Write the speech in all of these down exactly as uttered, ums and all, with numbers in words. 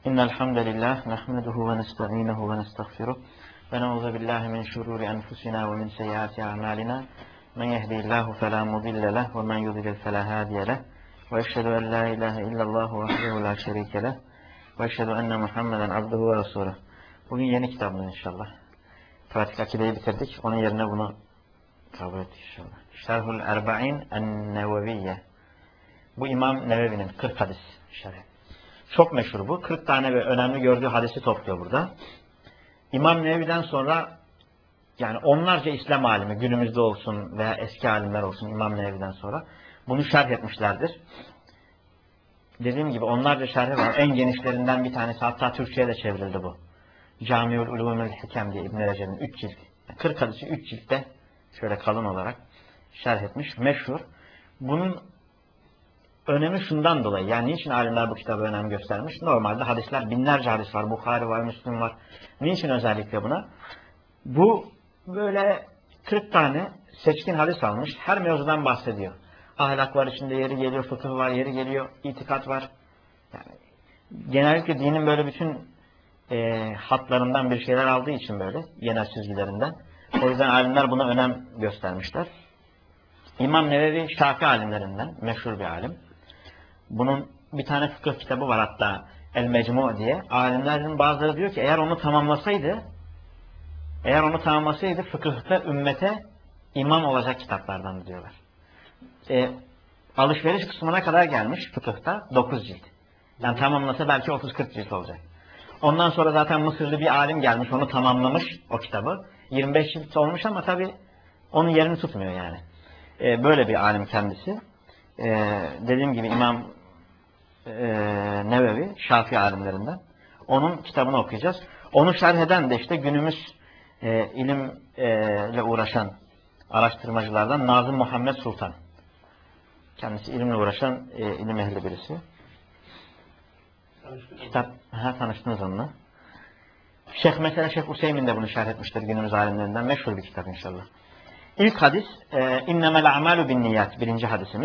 إن الحمد لله نحمده ونستعينه ونستغفره ونعوذ بالله من شرور أنفسنا ومن سيئات أعمالنا من يهدي الله فلا مضل له ومن يضلل فلا هادي له وأشهد أن لا إله إلا الله وحده لا شريك له وأشهد أن محمدا عبده ورسوله. Bugün yeni kitabımız inşallah. Pratik akideyi bitirdik. Onun yerine bunu kabul ettik inşallah. Şerhul Erba'in en-Neveviyye. Bu İmam Nevevi'nin kırk hadis şerhi. Çok meşhur bu. kırk tane ve önemli gördüğü hadisi topluyor burada. İmam Nevevi'den sonra yani onlarca İslam alimi günümüzde olsun veya eski alimler olsun İmam Nevevi'den sonra bunu şerh etmişlerdir. Dediğim gibi onlarca şerhi var. En genişlerinden bir tanesi, hatta Türkçe'ye de çevrildi bu. Camiül Ulûmül Hikem diye İbn-i Recep'in üç cilt. kırk hadisi üç ciltte şöyle kalın olarak şerh etmiş. Meşhur. Bunun önemi şundan dolayı. Yani niçin alimler bu kitabı önem göstermiş? Normalde hadisler, binlerce hadis var. Bukhari var, Müslüm var. Niçin özellikle buna? Bu böyle kırk tane seçkin hadis almış. Her mevzudan bahsediyor. Ahlak var içinde, yeri geliyor, fıkıh var, yeri geliyor, itikat var. Yani genellikle dinin böyle bütün e, hatlarından bir şeyler aldığı için böyle, genel çizgilerinden. O yüzden alimler buna önem göstermişler. İmam Nevevi Şafii alimlerinden, meşhur bir alim. Bunun bir tane fıkıh kitabı var hatta, El-Mecmu diye. Alimlerin bazıları diyor ki eğer onu tamamlasaydı, eğer onu tamamlasaydı fıkıhta ümmete imam olacak kitaplardan diyorlar. E, alışveriş kısmına kadar gelmiş fıkıhta dokuz cilt. Yani tamamlasa belki otuz kırk cilt olacak. Ondan sonra zaten Mısırlı bir alim gelmiş, onu tamamlamış o kitabı. yirmi beş cilt olmuş ama tabi onun yerini tutmuyor yani. E, böyle bir alim kendisi. E, dediğim gibi İmam e, Nevevi, Şafii alimlerinden. Onun kitabını okuyacağız. Onu şerh eden de işte günümüz e, ilimle uğraşan araştırmacılardan Nazım Muhammed Sultan. Kendisi ilimle uğraşan e, ilim ehli birisi. Kitap, ha, tanıştınız onunla. Şeyh mesela Şeyh Hüseyin de bunu şerh etmiştir günümüz alimlerinden. Meşhur bir kitap inşallah. İlk hadis e, innemel a'malu bin niyat. Birinci hadisimiz.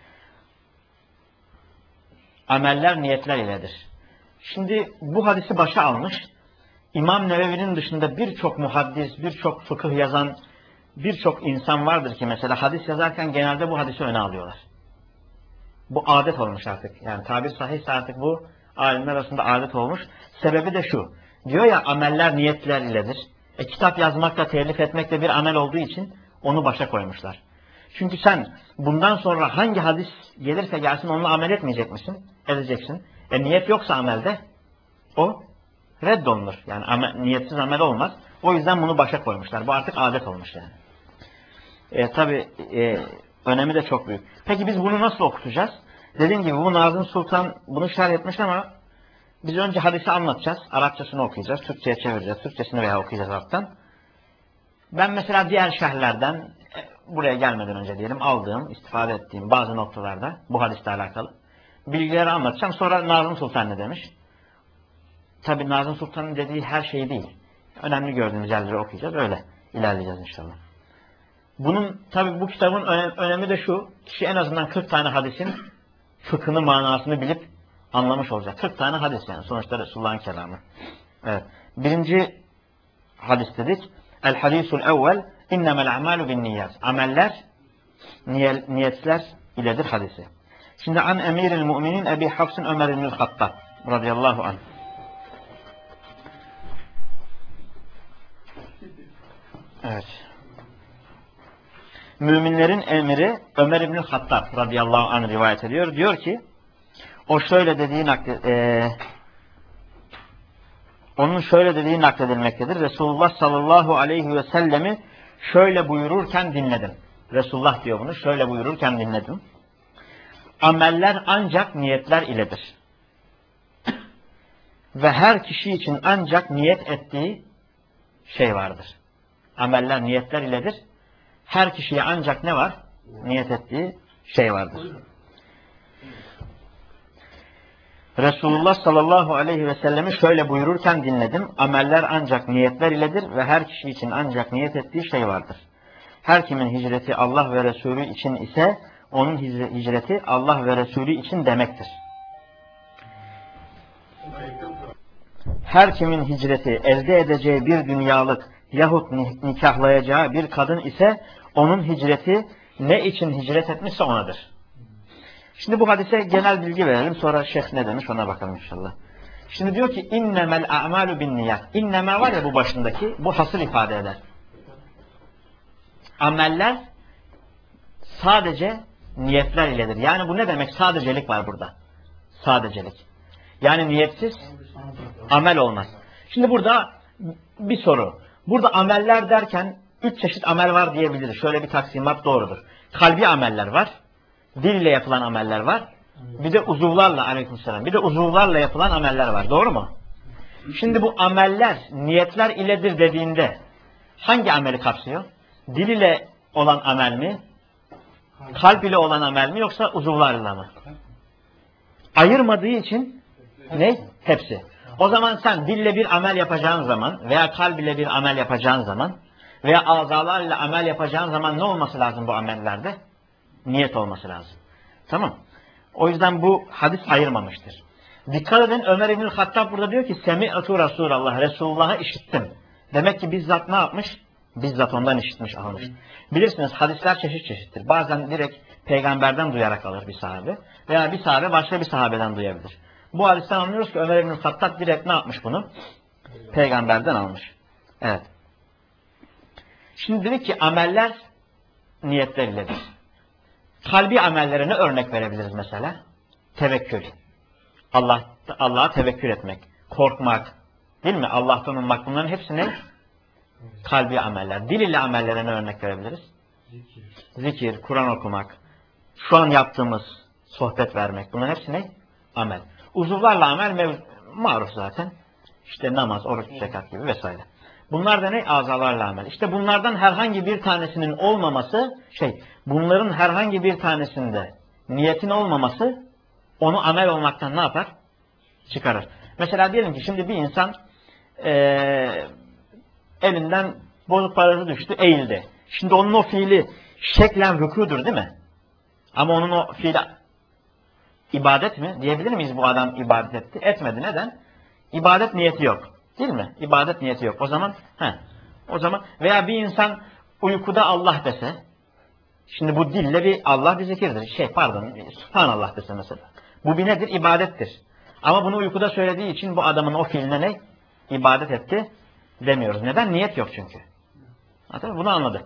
Ameller niyetler iledir. Şimdi bu hadisi başa almış. İmam Nevevi'nin dışında birçok muhaddis, birçok fıkıh yazan birçok insan vardır ki mesela hadis yazarken genelde bu hadisi öne alıyorlar. Bu adet olmuş artık. Yani tabir sahihse artık bu alimler arasında adet olmuş. Sebebi de şu. Diyor ya ameller niyetler iledir. E, kitap yazmakla, telif etmekle bir amel olduğu için onu başa koymuşlar. Çünkü sen bundan sonra hangi hadis gelirse gelsin onunla amel etmeyecek misin? Edeceksin. E niyet yoksa amelde o reddolunur. Yani amel, niyetsiz amel olmaz. O yüzden bunu başa koymuşlar. Bu artık adet olmuş yani. E, tabii e, önemi de çok büyük. Peki biz bunu nasıl okutacağız? Dediğim gibi bu Nazım Sultan bunu şerh etmiş ama biz önce hadisi anlatacağız. Arapçasını okuyacağız. Türkçe'ye çevireceğiz. Türkçesini veya okuyacağız alttan. Ben mesela diğer şerhlerden buraya gelmeden önce diyelim aldığım, istifade ettiğim bazı noktalarda bu hadisle alakalı bilgileri anlatacağım. Sonra Nazım Sultan ne demiş? Tabii Nazım Sultan'ın dediği her şey değil. Önemli gördüğümüz yerleri okuyacağız. Öyle ilerleyeceğiz inşallah. Bunun tabii bu kitabın önemi de şu. Kişi en azından kırk tane hadisin fıkhını, manasını bilip anlamış olacak. kırk tane hadis yani. Sonuçta Resulullah'ın kelamı. Evet. Birinci hadis dedik. El hadisul evvel innemel a'malu bin niyat. Ameller niyetler iledir hadisi. Şimdi an emiril müminin Ebi Hafs'ın Ömer ibn-i Hattab radıyallahu anh. Evet. Müminlerin emiri Ömer ibn-i Hattab radıyallahu anh rivayet ediyor. Diyor ki o şöyle dediği nakle, e, onun şöyle dediği nakledilmektedir. Resulullah sallallahu aleyhi ve sellemi şöyle buyururken dinledim. Resulullah diyor bunu. Şöyle buyururken dinledim. Ameller ancak niyetler iledir. Ve her kişi için ancak niyet ettiği şey vardır. Ameller niyetler iledir. Her kişiye ancak ne var? Niyet ettiği şey vardır. Resulullah sallallahu aleyhi ve sellemi şöyle buyururken dinledim. Ameller ancak niyetler iledir ve her kişi için ancak niyet ettiği şey vardır. Her kimin hicreti Allah ve Resulü için ise onun hicreti Allah ve Resulü için demektir. Her kimin hicreti elde edeceği bir dünyalık yahut nikahlayacağı bir kadın ise onun hicreti ne için hicret etmişse onadır. Şimdi bu hadise genel bilgi verelim. Sonra şeyh ne demiş ona bakalım inşallah. Şimdi diyor ki innemel a'malu bin niyat. İnneme var ya bu başındaki, bu hasır ifade eder. Ameller sadece niyetler iledir. Yani bu ne demek? Sadecelik var burada. Sadecelik. Yani niyetsiz amel olmaz. Şimdi burada bir soru. Burada ameller derken üç çeşit amel var diyebiliriz. Şöyle bir taksimat doğrudur. Kalbi ameller var. Dil ile yapılan ameller var. Bir de uzuvlarla aleykümselam. Bir de uzuvlarla yapılan ameller var. Doğru mu? Şimdi bu ameller niyetler iledir dediğinde hangi ameli kapsıyor? Dil ile olan amel mi? Kalp ile olan amel mi yoksa uzuvlarla mı? Ayırmadığı için ne? Hepsi. O zaman sen dille bir amel yapacağın zaman veya kalb ile bir amel yapacağın zaman veya azalarla amel yapacağın zaman ne olması lazım bu amellerde? Niyet olması lazım. Tamam. O yüzden bu hadis ayırmamıştır. Dikkat edin, Ömer İbnül Hattab burada diyor ki Semi'atu Resulallah, Resulullah'ı işittim. Demek ki bizzat ne yapmış? Bizzat ondan işitmiş, almış. Bilirsiniz hadisler çeşit çeşittir. Bazen direkt peygamberden duyarak alır bir sahabe veya bir sahabe başka bir sahabeden duyabilir. Bu hadisten anlıyoruz ki Ömer İbnül Hattab direkt ne yapmış bunu? Peygamberden almış. Evet. Şimdi dedik ki ameller niyetler iledir. Kalbi amellerine örnek verebiliriz mesela. Tevekkül. Allah Allah'a tevekkül etmek, korkmak, değil mi? Allah'tan ummak, bunların hepsi ne? Kalbi ameller. Dil ile amellerine örnek verebiliriz. Zikir, Zikir Kur'an okumak, şu an yaptığımız sohbet vermek, bunların hepsi ne? Amel. Uzuvlarla amel maruf zaten. İşte namaz, oruç, zekat gibi vesaire. Bunlar da ne? Azalarla amel. İşte bunlardan herhangi bir tanesinin olmaması, şey, bunların herhangi bir tanesinde niyetin olmaması onu amel olmaktan ne yapar? Çıkarır. Mesela diyelim ki şimdi bir insan ee, elinden bozuk parası düştü, eğildi. Şimdi onun o fiili şeklen rükûdur değil mi? Ama onun o fiili ibadet mi? Diyebilir miyiz bu adam ibadet etti? Etmedi. Neden? İbadet niyeti yok. Değil mi? İbadet niyeti yok. O zaman he, o zaman veya bir insan uykuda Allah dese, şimdi bu dille bir Allah bir zikirdir. Şey pardon, Subhanallah dese mesela. Bu bir nedir? İbadettir. Ama bunu uykuda söylediği için bu adamın o fiiline ne? İbadet etti demiyoruz. Neden? Niyet yok çünkü. Ha, tabii bunu anladık.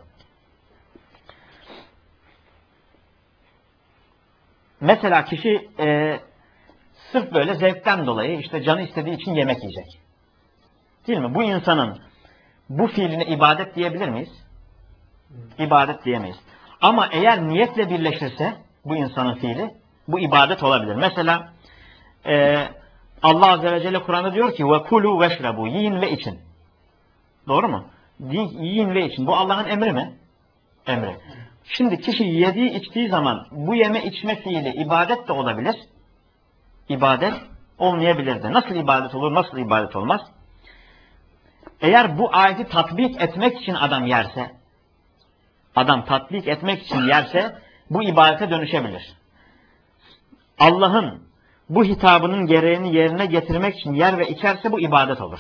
Mesela kişi e, sırf böyle zevkten dolayı işte canı istediği için yemek yiyecek. Değil mi? Bu insanın bu fiiline ibadet diyebilir miyiz? İbadet diyemeyiz. Ama eğer niyetle birleşirse bu insanın fiili, bu ibadet olabilir. Mesela e, Allah Azze ve Celle Kur'an'da diyor ki وَكُلُوا وَشْرَبُوا, yiyin ve için. Doğru mu? Yiyin ve için. Bu Allah'ın emri mi? Emri. Şimdi kişi yediği içtiği zaman bu yeme içme fiili ibadet de olabilir. İbadet olmayabilir de. Nasıl ibadet olur, nasıl ibadet olmaz? Eğer bu ayeti tatbik etmek için adam yerse, adam tatbik etmek için yerse bu ibadete dönüşebilir. Allah'ın bu hitabının gereğini yerine getirmek için yer ve içerse bu ibadet olur.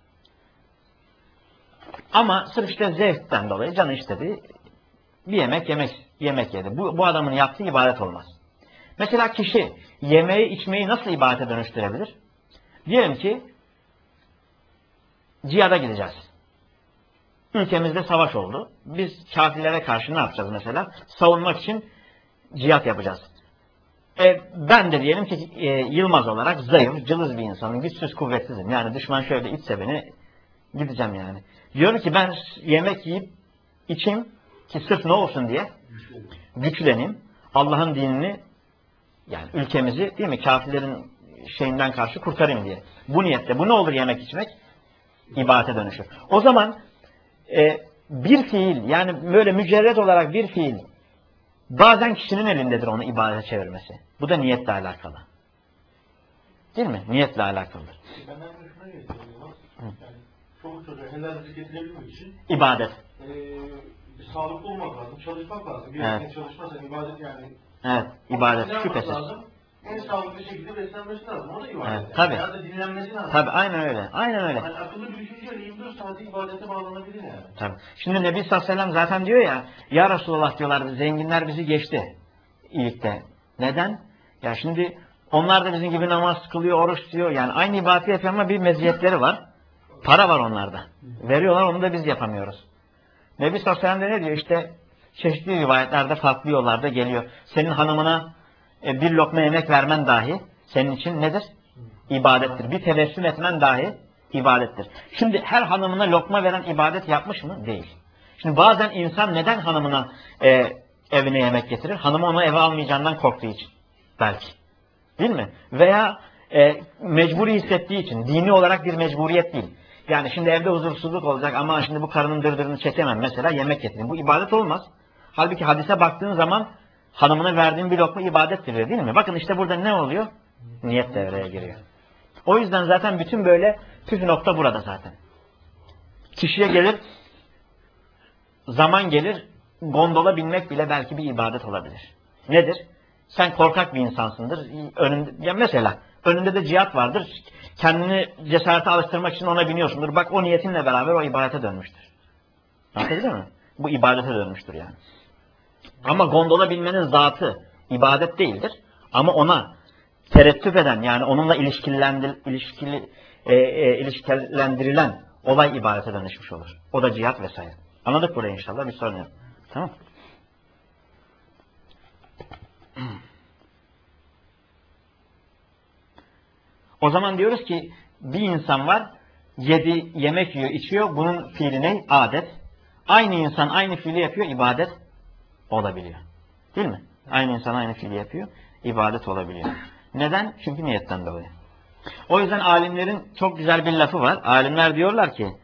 Ama sırf işte zevkten dolayı canı istedi, bir yemek yemek yemek yedi. Bu, bu adamın yaptığı ibadet olmaz. Mesela kişi yemeği içmeyi nasıl ibadete dönüştürebilir? Diyelim ki cihada gideceğiz. Ülkemizde savaş oldu. Biz kafirlere karşı ne yapacağız mesela? Savunmak için cihat yapacağız. E, ben de diyelim ki e, Yılmaz olarak zayıf, cılız bir insanım. Güçsüz, kuvvetsizim. Yani düşman şöyle itse beni gideceğim yani. Diyorum ki ben yemek yiyip içeyim ki sırf ne olsun diye güçleneyim. Allah'ın dinini, yani ülkemizi, değil mi, kafirlerin şeyinden karşı kurtarayım diye. Bu niyetle. Bu ne olur yemek içmek? İbadete dönüşür. O zaman e, bir fiil, yani böyle mücerred olarak bir fiil bazen kişinin elindedir onu ibadete çevirmesi. Bu da niyetle alakalı. Değil mi? Niyetle alakalıdır. Çoluk çocuğa helal rızık getirebilmek için İbadet. E, sağlıklı olmak lazım, çalışmak lazım. Bir evet. erken çalışmazsa ibadet yani. Evet, ibadet şüphesiz. Lazım? en sağlıklı şekilde beslenmesi lazım. O da ibadet. Evet, Yani. tabii. Ya da dinlenmesi lazım. Tabii aynen öyle. Aynen öyle. Yani akıllı bir düşünce yirmi dört saati ibadete bağlanabilir yani. Tabii. Şimdi Nebi sallallahu aleyhi ve sellem zaten diyor ya, ya Resulullah diyorlardı, zenginler bizi geçti iyilikte. Neden? Ya şimdi onlar da bizim gibi namaz kılıyor, oruç tutuyor. Yani aynı ibadeti yapıyor ama bir meziyetleri var. Para var onlarda. Veriyorlar, onu da biz yapamıyoruz. Nebi sallallahu aleyhi ve sellem de ne diyor? İşte çeşitli rivayetlerde, farklı yollarda geliyor. Senin hanımına e, bir lokma yemek vermen dahi senin için nedir? İbadettir. Bir tebessüm etmen dahi ibadettir. Şimdi her hanımına lokma veren ibadet yapmış mı? Değil. Şimdi bazen insan neden hanımına e, evine yemek getirir? Hanımı onu eve almayacağından korktuğu için. Belki. Değil mi? Veya e, mecburi hissettiği için. Dini olarak bir mecburiyet değil. Yani şimdi evde huzursuzluk olacak ama şimdi bu karının dırdırını çekemem. Mesela yemek getireyim. Bu ibadet olmaz. Halbuki hadise baktığın zaman hanımına verdiğin bir lokma ibadettir değil mi? Bakın işte burada ne oluyor? Niyet devreye giriyor. O yüzden zaten bütün böyle püf nokta burada zaten. Kişiye gelir, zaman gelir, gondola binmek bile belki bir ibadet olabilir. Nedir? Sen korkak bir insansındır. Önünde, ya mesela önünde de cihat vardır. Kendini cesarete alıştırmak için ona biniyorsundur. Bak o niyetinle beraber o ibadete dönmüştür. Anladın mı? Bu ibadete dönmüştür yani. Ama gondola binmenin zatı ibadet değildir. Ama ona terettüp eden, yani onunla ilişkilendir, ilişkili, e, e, ilişkilendirilen olay ibadete dönüşmüş olur. O da cihat vesaire. Anladık burayı inşallah. Bir sorun yok. Tamam. O zaman diyoruz ki bir insan var, yedi, yemek yiyor, içiyor. Bunun fiili ne? Adet. Aynı insan aynı fiili yapıyor, ibadet olabiliyor. Değil mi? Aynı insan aynı fiili yapıyor, ibadet olabiliyor. Neden? Çünkü niyetten dolayı. O yüzden alimlerin çok güzel bir lafı var. Alimler diyorlar ki,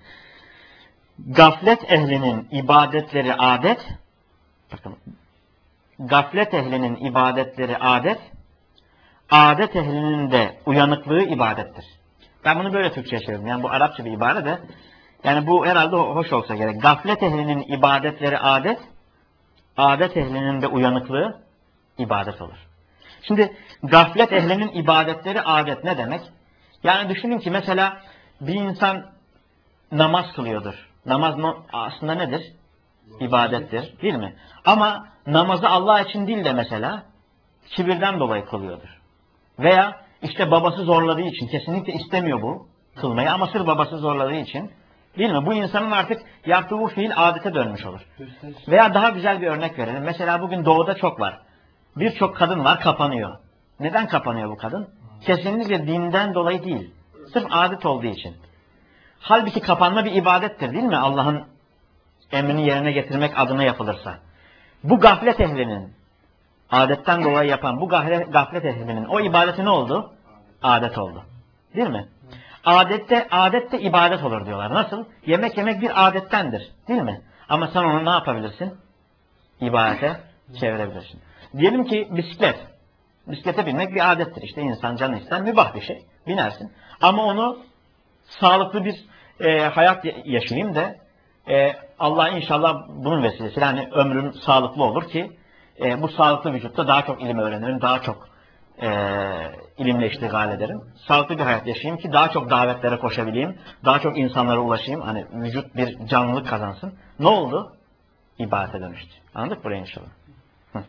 gaflet ehlinin ibadetleri adet, bakın, gaflet ehlinin ibadetleri adet, adet ehlinin de uyanıklığı ibadettir. Ben bunu böyle Türkçe'ye çevirdim. Yani bu Arapça bir ibare de, yani bu herhalde hoş olsa gerek. Gaflet ehlinin ibadetleri adet, adet ehlinin de uyanıklığı ibadet olur. Şimdi gaflet ehlinin ibadetleri adet ne demek? Yani düşünün ki mesela bir insan namaz kılıyordur. Namaz aslında nedir? İbadettir, değil mi? Ama namazı Allah için değil de mesela kibirden dolayı kılıyordur. Veya işte babası zorladığı için, kesinlikle istemiyor bu kılmayı ama sırf babası zorladığı için, değil mi? Bu insanın artık yaptığı bu fiil adete dönmüş olur. Veya daha güzel bir örnek verelim. Mesela bugün doğuda çok var. Birçok kadın var, kapanıyor. Neden kapanıyor bu kadın? Kesinlikle dinden dolayı değil. Sırf adet olduğu için. Halbuki kapanma bir ibadettir, değil mi? Allah'ın emrini yerine getirmek adına yapılırsa. Bu gaflet ehlinin, adetten dolayı yapan bu gaflet ehlinin o ibadeti ne oldu? Adet oldu. Değil mi? Adette, adette ibadet olur diyorlar. Nasıl? Yemek yemek bir adettendir. Değil mi? Ama sen onu ne yapabilirsin? İbadete çevirebilirsin. Diyelim ki bisiklet. Bisiklete binmek bir adettir. İşte insan canı ister, mübah bir şey. Binersin. Ama onu sağlıklı bir e, hayat yaşayayım da e, Allah inşallah bunun vesilesiyle hani ömrüm sağlıklı olur ki e, bu sağlıklı vücutta daha çok ilim öğrenirim, daha çok e, ilimle iştigal ederim. Sağlıklı bir hayat yaşayayım ki daha çok davetlere koşabileyim, daha çok insanlara ulaşayım. Hani vücut bir canlılık kazansın. Ne oldu? İbadete dönüştü. Anladık burayı inşallah. Hı.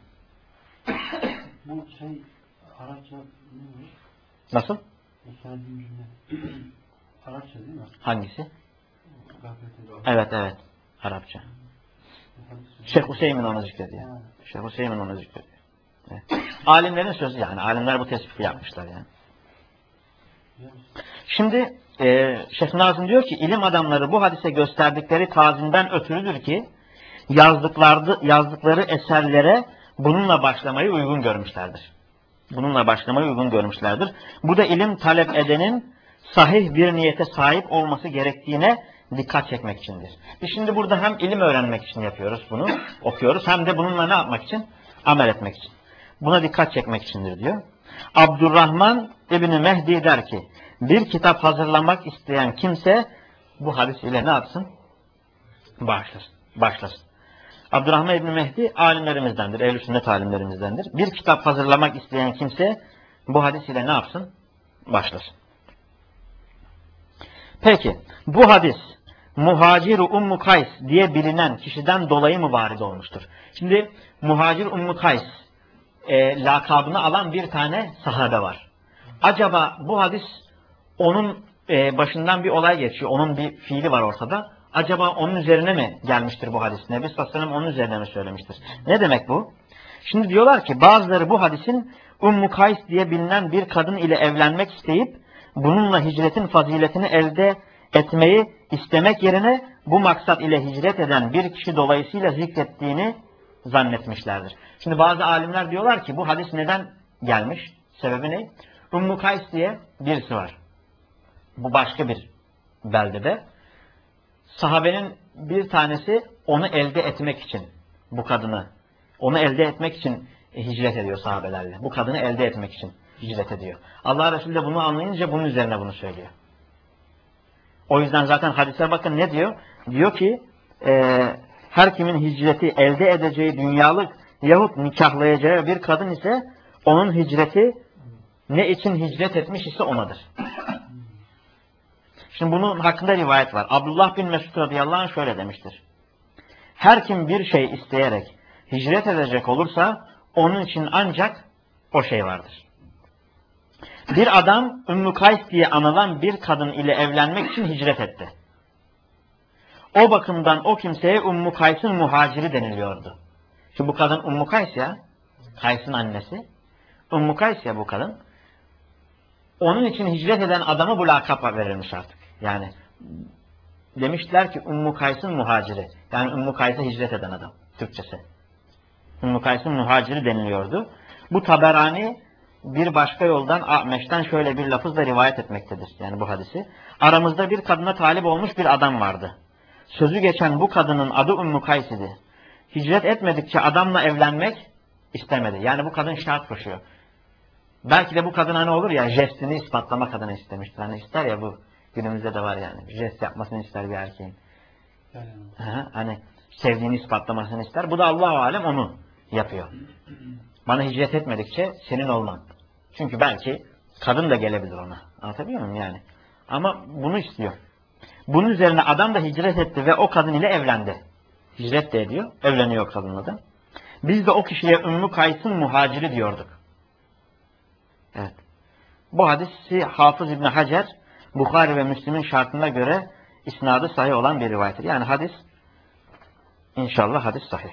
Bu şey Arapça ne? Nasıl? Bu söylediğim cümle Arapça değil mi? Hangisi? Gaflete. Evet evet. Arapça. Şeyh Hüseyin onu zikrediyor. Şeyh Hüseyin onu zikrediyor. Evet. Alimlerin sözü yani. Alimler bu tespiti yapmışlar yani. Şimdi e, Şeyh Nazım diyor ki ilim adamları bu hadise gösterdikleri tazimden ötürüdür ki yazdıkları, yazdıkları eserlere bununla başlamayı uygun görmüşlerdir. Bununla başlamayı uygun görmüşlerdir. Bu da ilim talep edenin sahih bir niyete sahip olması gerektiğine dikkat çekmek içindir. Biz şimdi burada hem ilim öğrenmek için yapıyoruz bunu, okuyoruz, hem de bununla ne yapmak için? Amel etmek için. Buna dikkat çekmek içindir diyor. Abdurrahman İbni Mehdi der ki, bir kitap hazırlamak isteyen kimse bu hadis ile ne yapsın? Başlasın. Başlasın. Abdurrahman İbni Mehdi alimlerimizdendir, ehl-i sünnet alimlerimizdendir. Bir kitap hazırlamak isteyen kimse Bu hadis ile ne yapsın? Başlasın. Peki bu hadis Muhacir-i Ummu Kays diye bilinen kişiden dolayı mı varid olmuştur? Şimdi Muhacir Ummu Kays e, lakabını alan bir tane sahabe var. Acaba bu hadis onun e, başından bir olay geçiyor. Onun bir fiili var ortada. Acaba onun üzerine mi gelmiştir bu hadis? Nebi sallallahu aleyhi ve sellem onun üzerine mi söylemiştir? Ne demek bu? Şimdi diyorlar ki bazıları bu hadisin Ummu Kays diye bilinen bir kadın ile evlenmek isteyip bununla hicretin faziletini elde etmeyi istemek yerine bu maksat ile hicret eden bir kişi dolayısıyla zikrettiğini zannetmişlerdir. Şimdi bazı alimler diyorlar ki bu hadis neden gelmiş? Sebebi ne? Ummu Kays diye birisi var. Bu başka bir beldede. Sahabenin bir tanesi onu elde etmek için, bu kadını, onu elde etmek için hicret ediyor sahabelerle. Bu kadını elde etmek için hicret ediyor. Allah Resulü de bunu anlayınca bunun üzerine bunu söylüyor. O yüzden zaten hadise bakın ne diyor? Diyor ki e, her kimin hicreti elde edeceği dünyalık yahut nikahlayacağı bir kadın ise onun hicreti ne için hicret etmiş ise onadır. Şimdi bunun hakkında rivayet var. Abdullah bin Mesud radıyallahu anh şöyle demiştir. Her kim bir şey isteyerek hicret edecek olursa onun için ancak o şey vardır. Bir adam Ümmü Kays diye anılan bir kadın ile evlenmek için hicret etti. O bakımdan o kimseye Ümmü Kays'ın muhaciri deniliyordu. Şimdi bu kadın Ümmü Kays ya, Kays'ın annesi. Ümmü Kays ya bu kadın. Onun için hicret eden adama bu lakap verilmiş artık. Yani demişler ki Ümmü Kays'ın muhaciri. Yani Ümmü Kays'a hicret eden adam. Türkçesi. Ümmü Kays'ın muhaciri deniliyordu. Bu Taberani bir başka yoldan Ahmeş'ten şöyle bir lafızla rivayet etmektedir. Yani bu hadisi. Aramızda bir kadına talip olmuş bir adam vardı. Sözü geçen bu kadının adı Ümmü Kays idi. Hicret etmedikçe adamla evlenmek istemedi. Yani bu kadın şart koşuyor. Belki de bu kadın hani olur ya jestini ispatlamak adına istemiştir. Hani ister ya bu günümüzde de var yani. Jest yapmasını ister bir erkeğin. Hı, hani sevdiğini ispatlamasını ister. Bu da Allah-u Alem onu yapıyor. Bana hicret etmedikçe senin olmam. Çünkü belki kadın da gelebilir ona. Anlatabiliyor muyum yani? Ama bunu istiyor. Bunun üzerine adam da hicret etti ve o kadın ile evlendi. Hicret de ediyor. Evleniyor kadınla da. Biz de o kişiye Ümmü Kays'ın muhaciri diyorduk. Evet. Bu hadisi Hafız İbni Hacer Bukhari ve Müslim'in şartına göre isnadı sahih olan bir rivayettir. Yani hadis inşallah hadis sahih.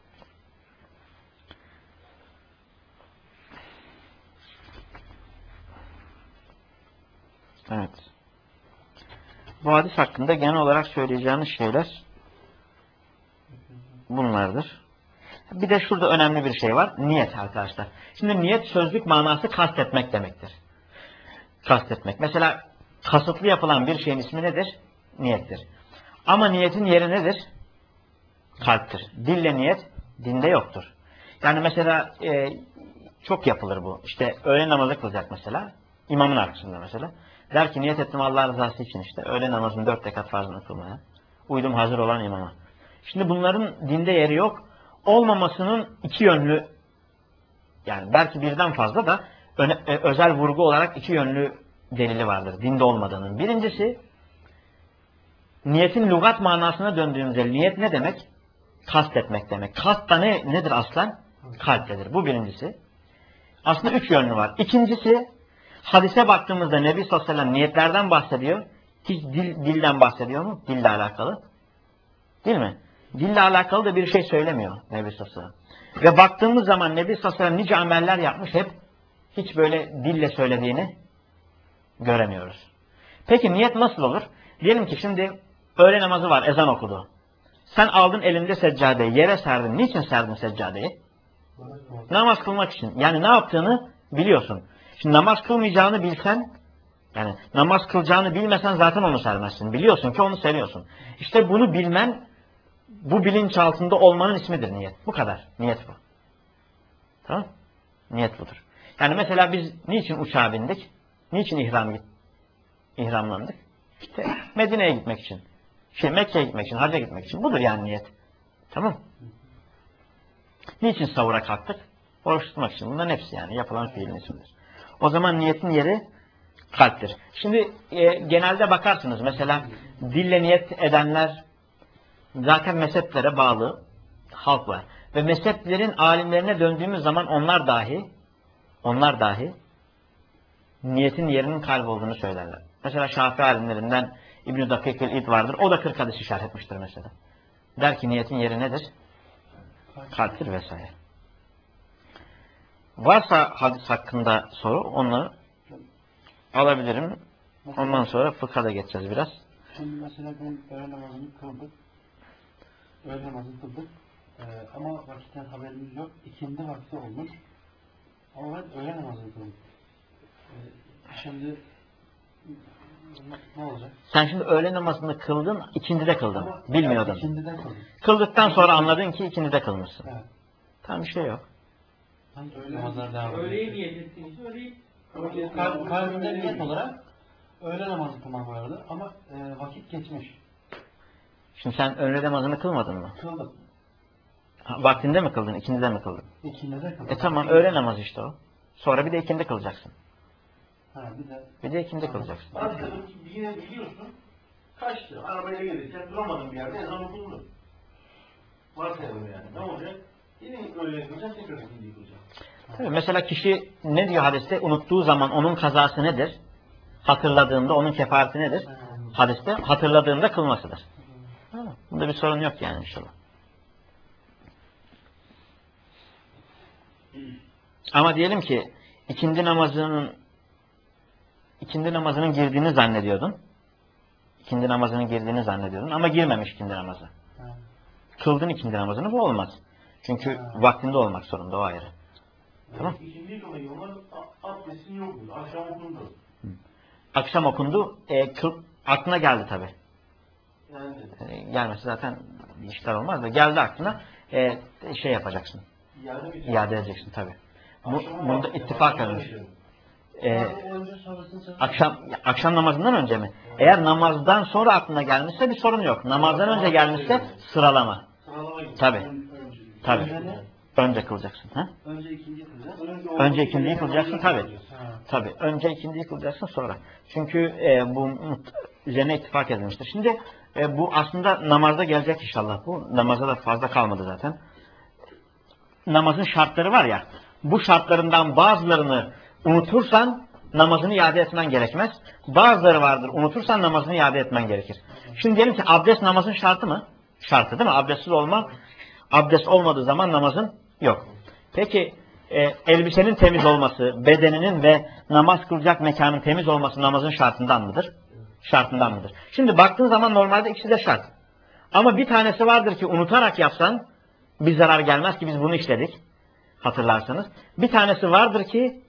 Evet. Bu hadis hakkında genel olarak söyleyeceğimiz şeyler bunlardır. Bir de şurada önemli bir şey var. Niyet arkadaşlar. Şimdi niyet sözlük manası kastetmek demektir. Kastetmek. Mesela kasıtlı yapılan bir şeyin ismi nedir? Niyettir. Ama niyetin yeri nedir? Kalptir. Dille niyet dinde yoktur. Yani mesela e, çok yapılır bu. İşte öğle namazı kılacak mesela. İmamın arkasında mesela. Der ki niyet ettim Allah rızası için işte. Öğle namazını dört rekat farzını kılmaya. Uydum hazır olan imama. Şimdi bunların dinde yeri yok. Olmamasının iki yönlü, yani belki birden fazla da öne, özel vurgu olarak iki yönlü delili vardır. Dinde olmadığının. Birincisi, niyetin lügat manasına döndüğümüzde niyet ne demek? Kast etmek demek. Kast da ne, nedir aslen? Kalptedir. Bu birincisi. Aslında üç yönlü var. İkincisi, hadise baktığımızda Nebi sallallahu aleyhi ve sellem niyetlerden bahsediyor. Hiç dil, dilden bahsediyor mu? Dille alakalı. Değil mi? Dille alakalı da bir şey söylemiyor Nebi sallallahu aleyhi ve sellem. Ve baktığımız zaman Nebi sallallahu aleyhi ve sellem nice ameller yapmış, hep hiç böyle dille söylediğini göremiyoruz. Peki niyet nasıl olur? Diyelim ki şimdi öğle namazı var, ezan okudu. Sen aldın elinde seccadeyi, yere serdin. Niçin serdin seccadeyi? Namaz kılmak için. Yani ne yaptığını biliyorsun. Şimdi namaz kılmayacağını bilsen, yani namaz kılacağını bilmesen zaten onu sermezsin. Biliyorsun ki onu seviyorsun. İşte bunu bilmen, bu bilinç altında olmanın ismidir niyet. Bu kadar. Niyet bu. Tamam? Niyet budur. Yani mesela biz niçin uçağa bindik? Niçin ihram ihramlandık? İşte Medine'ye gitmek için. Şey, Mekke'ye gitmek için, hacca gitmek için. Budur yani niyet. Tamam? Niçin sahura kalktık? Oruç tutmak için. Bunların hepsi yani yapılan fiilin ismidir. O zaman niyetin yeri kalptir. Şimdi e, genelde bakarsınız mesela dille niyet edenler zaten mezheplere bağlı halk var. Ve mezheplerin alimlerine döndüğümüz zaman onlar dahi onlar dahi niyetin yerinin kalp olduğunu söylerler. Mesela Şafii alimlerinden İbn-i Dakikül İd vardır. O da kırk hadisi şerh etmiştir mesela. Der ki niyetin yeri nedir? Kalptir vesaire. Varsa hadis hakkında soru onu alabilirim. Ondan sonra fıkha da geçeceğiz biraz. Şimdi mesela ben öğle namazını kıldık. Öğle namazını kıldık. Ee, ama vakitten haberimiz yok. İkindi vakti olmuş. Ama ben öğle namazını kıldım. Ee, şimdi ne olacak? Sen şimdi öğle namazını kıldın, ikindide kıldın. Ama Bilmiyordun. İkindiden kıldım. Kıldıktan sonra anladın ki ikindide kılmışsın. Evet. Tamam, bir şey yok. Hani öğle namazlar devam ediyor. Öğleyi niyet ettiniz, öğleyi Kal kalbimde niyet olarak öğle namazı kılmak vardı ama e, vakit geçmiş. Şimdi sen öğle namazını kılmadın mı? Kıldım. Ha, vaktinde mi kıldın, ikindide mi kıldın? İkindide kıldım. E tamam, öğle namazı işte o. Sonra bir de ikindi kılacaksın. Ha, bir de Bir de ikindi kılacaksın. Varsayalım ki yine biliyorsun. Kaçtı. Arabayla gelirken duramadın bir yerde ezan okundu. Varsayalım yani. Ne olacak? Yine öyle yapacağım, tekrar ikinci yıkılacağım. Tabii, mesela kişi ne diyor hadiste? Unuttuğu zaman onun kazası nedir? Hatırladığında onun kefareti nedir? Hadiste hatırladığında kılmasıdır. Ha, bunda bir sorun yok yani inşallah. Ama diyelim ki ikindi namazının ikindi namazının girdiğini zannediyordun. İkindi namazının girdiğini zannediyordun ama girmemiş ikindi namazı. ha, Kıldın ikindi namazını, bu olmaz. Çünkü vaktinde olmak zorunda, o ayrı. Tamam. İkinci olayı onlar abdestin yoktu. Akşam okundu. Akşam okundu, e, kıl, aklına geldi tabi. Yani E, gelmesi zaten bir işler olmaz da geldi aklına, e, şey yapacaksın. iade bir İade edeceksin tabi. Bu, Akşama bunda bak- ittifak akşama edilmiş. geçelim. E, önce sonrasını söyle. akşam akşam namazından önce mi? Eğer namazdan sonra aklına gelmişse bir sorun yok. Namazdan önce gelmişse sıralama. Sıralama gibi. Tabi. Önce, Tabi. Önce ne? Önce kılacaksın. Ha? Önce ikinci kılacağız. Önce ikindiyi kılacaksın tabi. Ha, Tabi. Önce ikindiyi kılacaksın sonra. Çünkü e, bu mut- üzerine ittifak edilmiştir. Şimdi e, bu aslında namazda gelecek inşallah bu. Namaza da fazla kalmadı zaten. Namazın şartları var ya. Bu şartlarından bazılarını unutursan namazını iade etmen gerekmez. Bazıları vardır. Unutursan namazını iade etmen gerekir. Şimdi diyelim ki abdest namazın şartı mı? Şartı değil mi? Abdestsiz olma. Abdest olmadığı zaman namazın yok. Peki e, elbisenin temiz olması, bedeninin ve namaz kılacak mekanın temiz olması namazın şartından mıdır? Şartından mıdır? Şimdi baktığın zaman normalde ikisi de şart. Ama bir tanesi vardır ki unutarak yapsan bir zarar gelmez ki biz bunu işledik. Hatırlarsanız. Bir tanesi vardır ki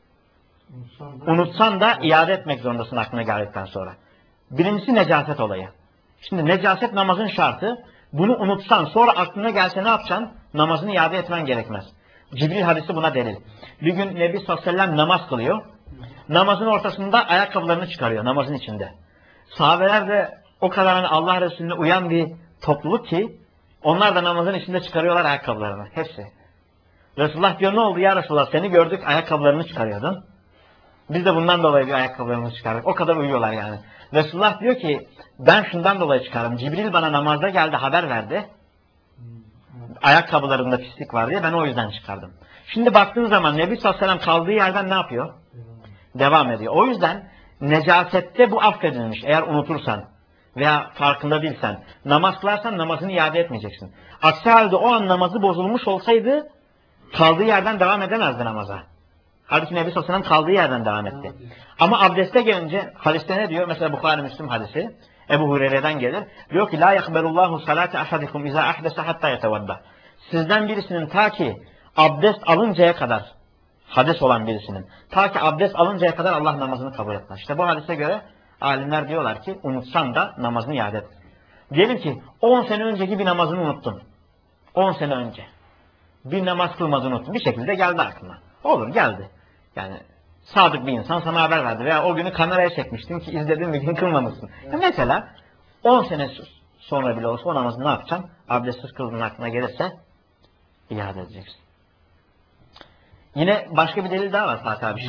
unutsan da iade etmek zorundasın aklına geldikten sonra. Birincisi necaset olayı. Şimdi necaset namazın şartı. Bunu unutsan sonra aklına gelse ne yapacaksın? Namazını iade etmen gerekmez. Cibril hadisi buna delil. Bir gün Nebi sallallahu aleyhi ve sellem namaz kılıyor. Namazın ortasında ayakkabılarını çıkarıyor namazın içinde. Sahabeler de o kadar hani Allah Resulüne uyan bir topluluk ki onlar da namazın içinde çıkarıyorlar ayakkabılarını. Hepsi. Resulullah diyor ne oldu ya Resulullah, seni gördük ayakkabılarını çıkarıyordun. Biz de bundan dolayı bir ayakkabılarımızı çıkardık. O kadar uyuyorlar yani. Resulullah diyor ki ben şundan dolayı çıkarım. Cibril bana namazda geldi, haber verdi. Ayakkabılarımda pislik var diye ben o yüzden çıkardım. Şimdi baktığın zaman Nebi sallallahu aleyhi ve sellem kaldığı yerden ne yapıyor? Devam ediyor. O yüzden necasette bu affedilmiş eğer unutursan veya farkında değilsen. Namaz kılarsan namazını iade etmeyeceksin. Aksi halde o an namazı bozulmuş olsaydı kaldığı yerden devam edemezdi namaza. Halbuki Nebi sallallahu aleyhi ve sellem kaldığı yerden devam etti. Ama abdeste gelince hadiste ne diyor? Mesela Bukhari Müslim hadisi. Ebu Hureyre'den gelir. Diyor ki la yakberullahu salate ahadikum iza ahdese hatta yetevadda. Sizden birisinin ta ki abdest alıncaya kadar, hades olan birisinin ta ki abdest alıncaya kadar Allah namazını kabul etmez. İşte bu hadise göre alimler diyorlar ki unutsan da namazını iade et. Diyelim ki on sene önceki bir namazını unuttun. on sene önce. Bir namaz kılmadığını unuttun. Bir şekilde geldi aklına. Olur, geldi. Yani sadık bir insan sana haber verdi veya o günü kameraya çekmiştin ki izlediğin bir gün kılmamışsın. Ya mesela on sene sonra bile olsa o namazı ne yapacaksın? Abdestsiz kıldığın aklına gelirse iade edeceksin. Yine başka bir delil daha var Fatih abi. Şey,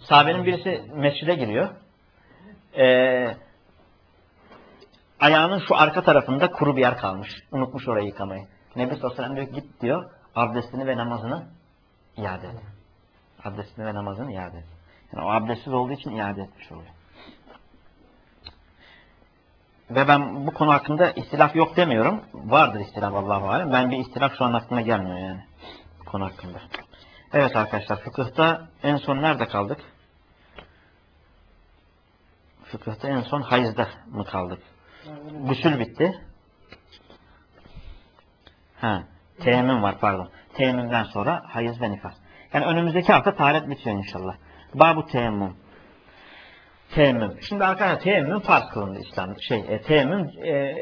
Sahabenin birisi mescide giriyor. Ee, ayağının şu arka tarafında kuru bir yer kalmış. Unutmuş orayı yıkamayı. Nebi sallallahu aleyhi ve sellem diyor git diyor abdestini ve namazını iade et. Abdestini ve namazını iade et. Yani o abdestsiz olduğu için iade etmiş oluyor. Ve ben bu konu hakkında ihtilaf yok demiyorum. Vardır ihtilaf Allahu alem. Ben bir ihtilaf şu an aklıma gelmiyor yani. Bu konu hakkında. Evet arkadaşlar fıkıhta en son nerede kaldık? Fıkıhta en son hayızda mı kaldık? Gusül bitti. Ha, teyemmüm var pardon. Teyemmümden sonra hayız ve nifas. Yani önümüzdeki hafta taharet bitiyor inşallah. Babu teyemmüm. Teyemmüm. Şimdi arkadaşlar teyemmüm farz kılındı İslam'da. Şey, e, teyemmüm e,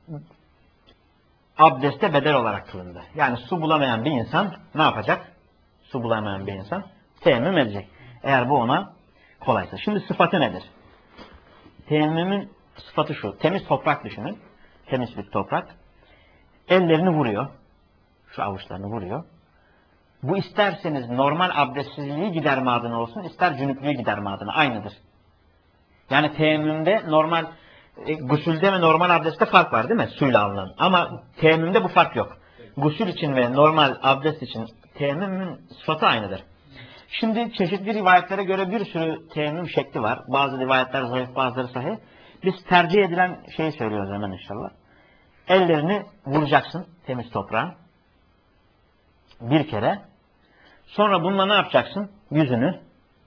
abdeste bedel olarak kılındı. Yani su bulamayan bir insan ne yapacak? Su bulamayan bir insan teyemmüm edecek. Eğer bu ona kolaysa. Şimdi sıfatı nedir? Teyemmümün sıfatı şu. Temiz toprak düşünün. Temiz bir toprak. Ellerini vuruyor. Şu avuçlarını vuruyor. Bu isterseniz normal abdestsizliği giderme adına olsun, ister cünüplüğü giderme adına aynıdır. Yani teyemmümde normal, e, gusülde ve normal abdestte fark var değil mi? Suyla alınan. Ama teyemmümde bu fark yok. Gusül için ve normal abdest için teyemmümün sıfatı aynıdır. Şimdi çeşitli rivayetlere göre bir sürü teyemmüm şekli var. Bazı rivayetler zayıf, bazıları sahih. Biz tercih edilen şeyi söylüyoruz hemen inşallah. Ellerini vuracaksın temiz toprağa. Bir kere. Sonra bununla ne yapacaksın? Yüzünü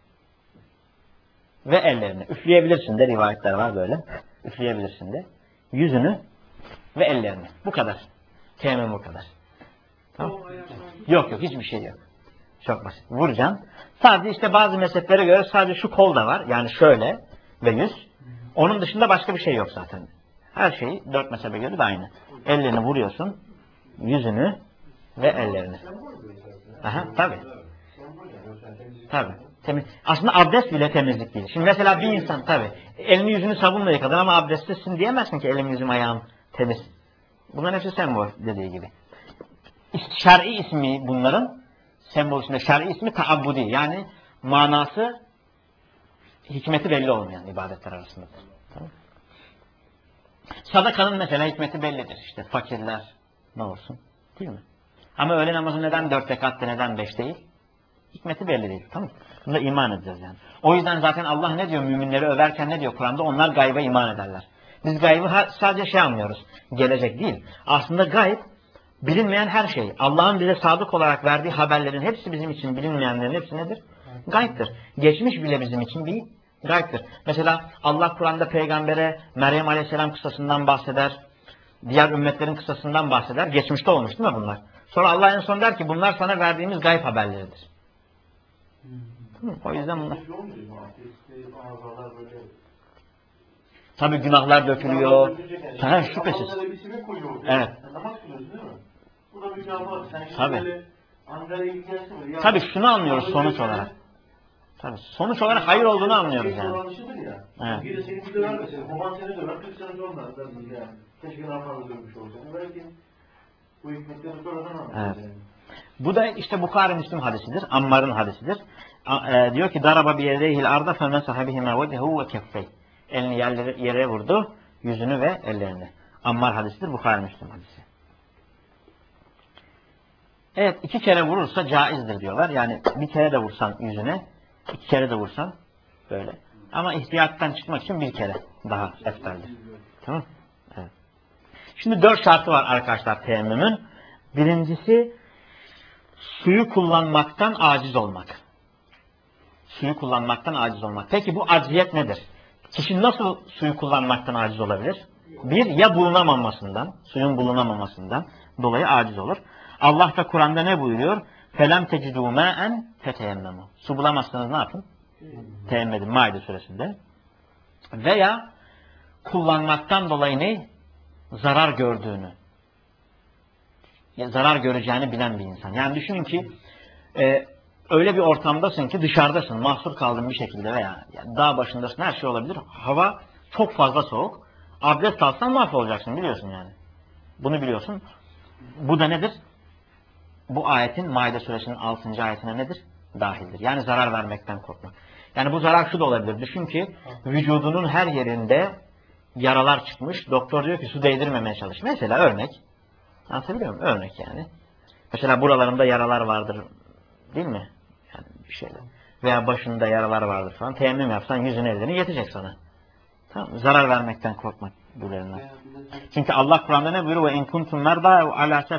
ve ellerini. Üfleyebilirsin de rivayetler var böyle. Üfleyebilirsin de. Yüzünü ve ellerini. Bu kadar. Teyemmüm bu kadar. Tamam. Yok yok hiçbir şey yok. Çok basit. Vuracaksın. Sadece işte bazı mezheplere göre sadece şu kol da var. Yani şöyle ve yüz. Onun dışında başka bir şey yok zaten. Her şeyi dört mezhebe göre de aynı. Ellerini vuruyorsun. Yüzünü ve ellerini. Aha, tabii. Tabii. Temiz. Aslında abdest bile temizlik değil. Şimdi mesela bir insan tabii elini yüzünü sabunla yıkadın ama abdestsizsin diyemezsin ki elim yüzüm ayağım temiz. Bunların hepsi sembol dediği gibi. Şer'i ismi bunların sembol içinde. Şer'i ismi taabbudi. Yani manası hikmeti belli olmayan ibadetler arasında. Tamam. Sadakanın mesela hikmeti bellidir. İşte fakirler ne olsun değil mi? Ama öğle namazı neden dört rekatta neden beş değil? Hikmeti belli değil. Tamam mı? Bunda iman edeceğiz yani. O yüzden zaten Allah ne diyor müminleri överken ne diyor Kur'an'da? Onlar gayba iman ederler. Biz gaybı sadece şey anlıyoruz. Gelecek değil. Aslında gayb bilinmeyen her şey. Allah'ın bize sadık olarak verdiği haberlerin hepsi bizim için bilinmeyenlerin hepsi nedir? Gaybdır. Geçmiş bile bizim için bir gaybdır. Mesela Allah Kur'an'da peygambere Meryem Aleyhisselam kıssasından bahseder. Diğer ümmetlerin kıssasından bahseder. Geçmişte olmuş değil mi bunlar? Sonra Allah en son der ki bunlar sana verdiğimiz gayb haberleridir. Hmm. O yüzden bunlar. Tabii günahlar dökülüyor. Ha, şüphesiz. Evet. Tabii. Tabii şunu anlıyoruz sonuç olarak. Tabii sonuç olarak hayır olduğunu anlıyoruz yani. Evet. Evet. Bu da işte Bukhari Müslim hadisidir. Ammar'ın hadisidir. E, diyor ki daraba bi yedeyhil arda fe mesaha bihima vecehu ve keffey. Elini yerlere, yere vurdu, yüzünü ve ellerini. Ammar hadisidir. Bukhari Müslim hadisi. Evet, iki kere vurursa caizdir diyorlar. Yani bir kere de vursan yüzüne, iki kere de vursan böyle. Ama ihtiyattan çıkmak için bir kere daha eftaldir. Tamam? Evet. Şimdi dört şartı var arkadaşlar teyemmümün. Birincisi suyu kullanmaktan aciz olmak. Suyu kullanmaktan aciz olmak. Peki bu acziyet nedir? Kişi nasıl suyu kullanmaktan aciz olabilir? Bir, ya bulunamamasından, suyun bulunamamasından dolayı aciz olur. Allah da Kur'an'da ne buyuruyor? فَلَمْ تَجِدُوا مَاً فَتَيَمَّمُوا. Su bulamazsanız ne yapın? Teyemmüm edin Maide suresinde. Veya kullanmaktan dolayı ne? Zarar gördüğünü, zarar göreceğini bilen bir insan. Yani düşünün ki e, öyle bir ortamdasın ki dışarıdasın, mahsur kaldın bir şekilde veya yani dağ başındasın, her şey olabilir. Hava çok fazla soğuk. Abdest alsan mahvolacaksın biliyorsun yani. Bunu biliyorsun. Bu da nedir? Bu ayetin Maide suresinin altıncı ayetine nedir? Dahildir. Yani zarar vermekten korkmak. Yani bu zarar şu da olabilir. Düşün ki vücudunun her yerinde yaralar çıkmış. Doktor diyor ki su değdirmemeye çalış. Mesela örnek. Anlatabiliyor muyum? Örnek yani. Mesela buralarında yaralar vardır. Değil mi? Yani bir şeyler. Veya başında yaralar vardır falan. Teyemmüm yapsan yüzün ellerini yetecek sana. Tamam mı? Zarar vermekten korkmak böylerinden. Çünkü Allah Kur'an'da ne buyuruyor? Ve in kuntum merda ve ala sef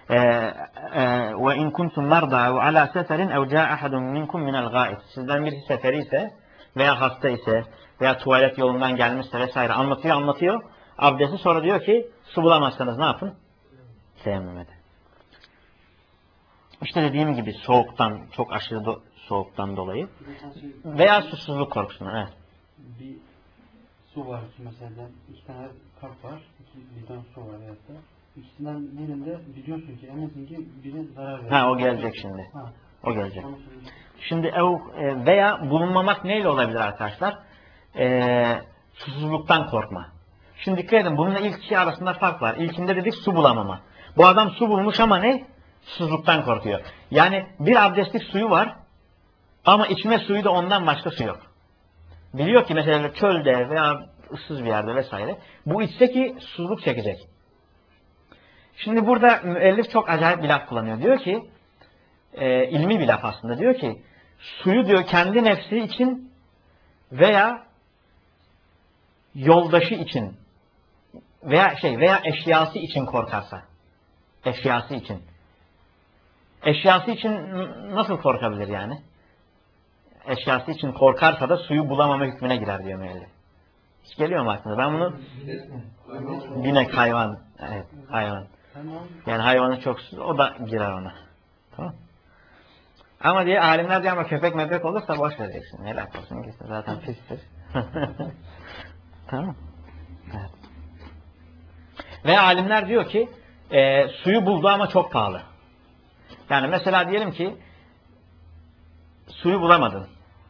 ve in kuntum merda ve ala seferin ev caa ahadun minkum minel gâid. Sizden birisi seferi ise veya hasta ise veya tuvalet yolundan gelmişse vesaire anlatıyor anlatıyor. Abdesti sonra diyor ki su bulamazsanız ne yapın? Teyemmüm edin. İşte dediğim gibi soğuktan, çok aşırı do- soğuktan dolayı veya susuzluk korkusundan. Evet. Bir su var mesela, iki tane kap var, iki bidon su var hayatta. İkisinden birinde biliyorsun ki, eminsin ki biri zarar verir. Ha o gelecek şimdi. Ha. O gelecek. Şimdi ev veya bulunmamak neyle olabilir arkadaşlar? Ee, susuzluktan korkma. Şimdi dikkat edin, bununla ilk iki arasında fark var. İlkinde dedik su bulamama. Bu adam su bulmuş ama ne? Susuzluktan korkuyor. Yani bir abdestlik suyu var ama içme suyu da ondan başka su yok. Biliyor ki mesela çölde veya ıssız bir yerde vesaire bu içse ki susuzluk çekecek. Şimdi burada müellif çok acayip bir laf kullanıyor. Diyor ki e, ilmi bir laf aslında. Diyor ki suyu diyor kendi nefsi için veya yoldaşı için veya şey veya eşyası için korkarsa. Eşyası için. Eşyası için nasıl korkabilir yani? Eşyası için korkarsa da suyu bulamama hükmüne girer diyor müellif. Hiç geliyor mu aklına? Ben bunu binek hayvan. Evet, hayvan. Yani hayvanı çok o da girer ona. Tamam. Ama diye alimler diyor ama köpek mebek olursa boş vereceksin. Helak olsun gitsin. Zaten pistir. Tamam. Evet. Ve alimler diyor ki e, suyu buldu ama çok pahalı. Yani mesela diyelim ki suyu bulamadın.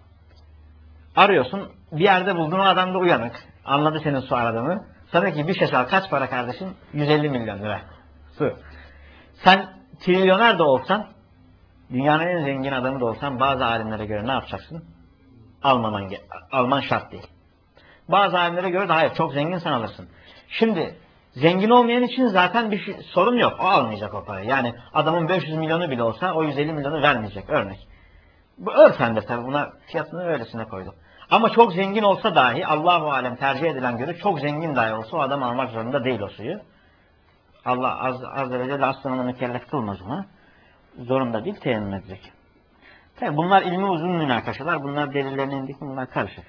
Arıyorsun. Bir yerde buldun, o adam da uyanık. Anladı senin su aradığını. Sana ki bir şişe al, kaç para kardeşim? yüz elli milyon lira. Su. Sen trilyoner de olsan, dünyanın en zengin adamı da olsan bazı alimlere göre ne yapacaksın? Almaman, alman şart değil. Bazı alimlere göre de hayır, çok zenginsen alırsın. Şimdi zengin olmayan için zaten bir şey, sorun yok. O almayacak o parayı. Yani adamın beş yüz milyonu bile olsa o yüz elli milyonu vermeyecek. Örnek. Bu örfendir tabi. Buna fiyatını öylesine koydum. Ama çok zengin olsa dahi Allahu alem tercih edilen göre çok zengin dahi olsa o adam almak zorunda değil o suyu. Allah az, azze ve celle aslında onu mükellef kılmaz ona. Zorunda değil, teyemmüm edecek. Tabi bunlar ilmi uzun münakaşalar. Bunlar delillerine indik. Bunlar karışık.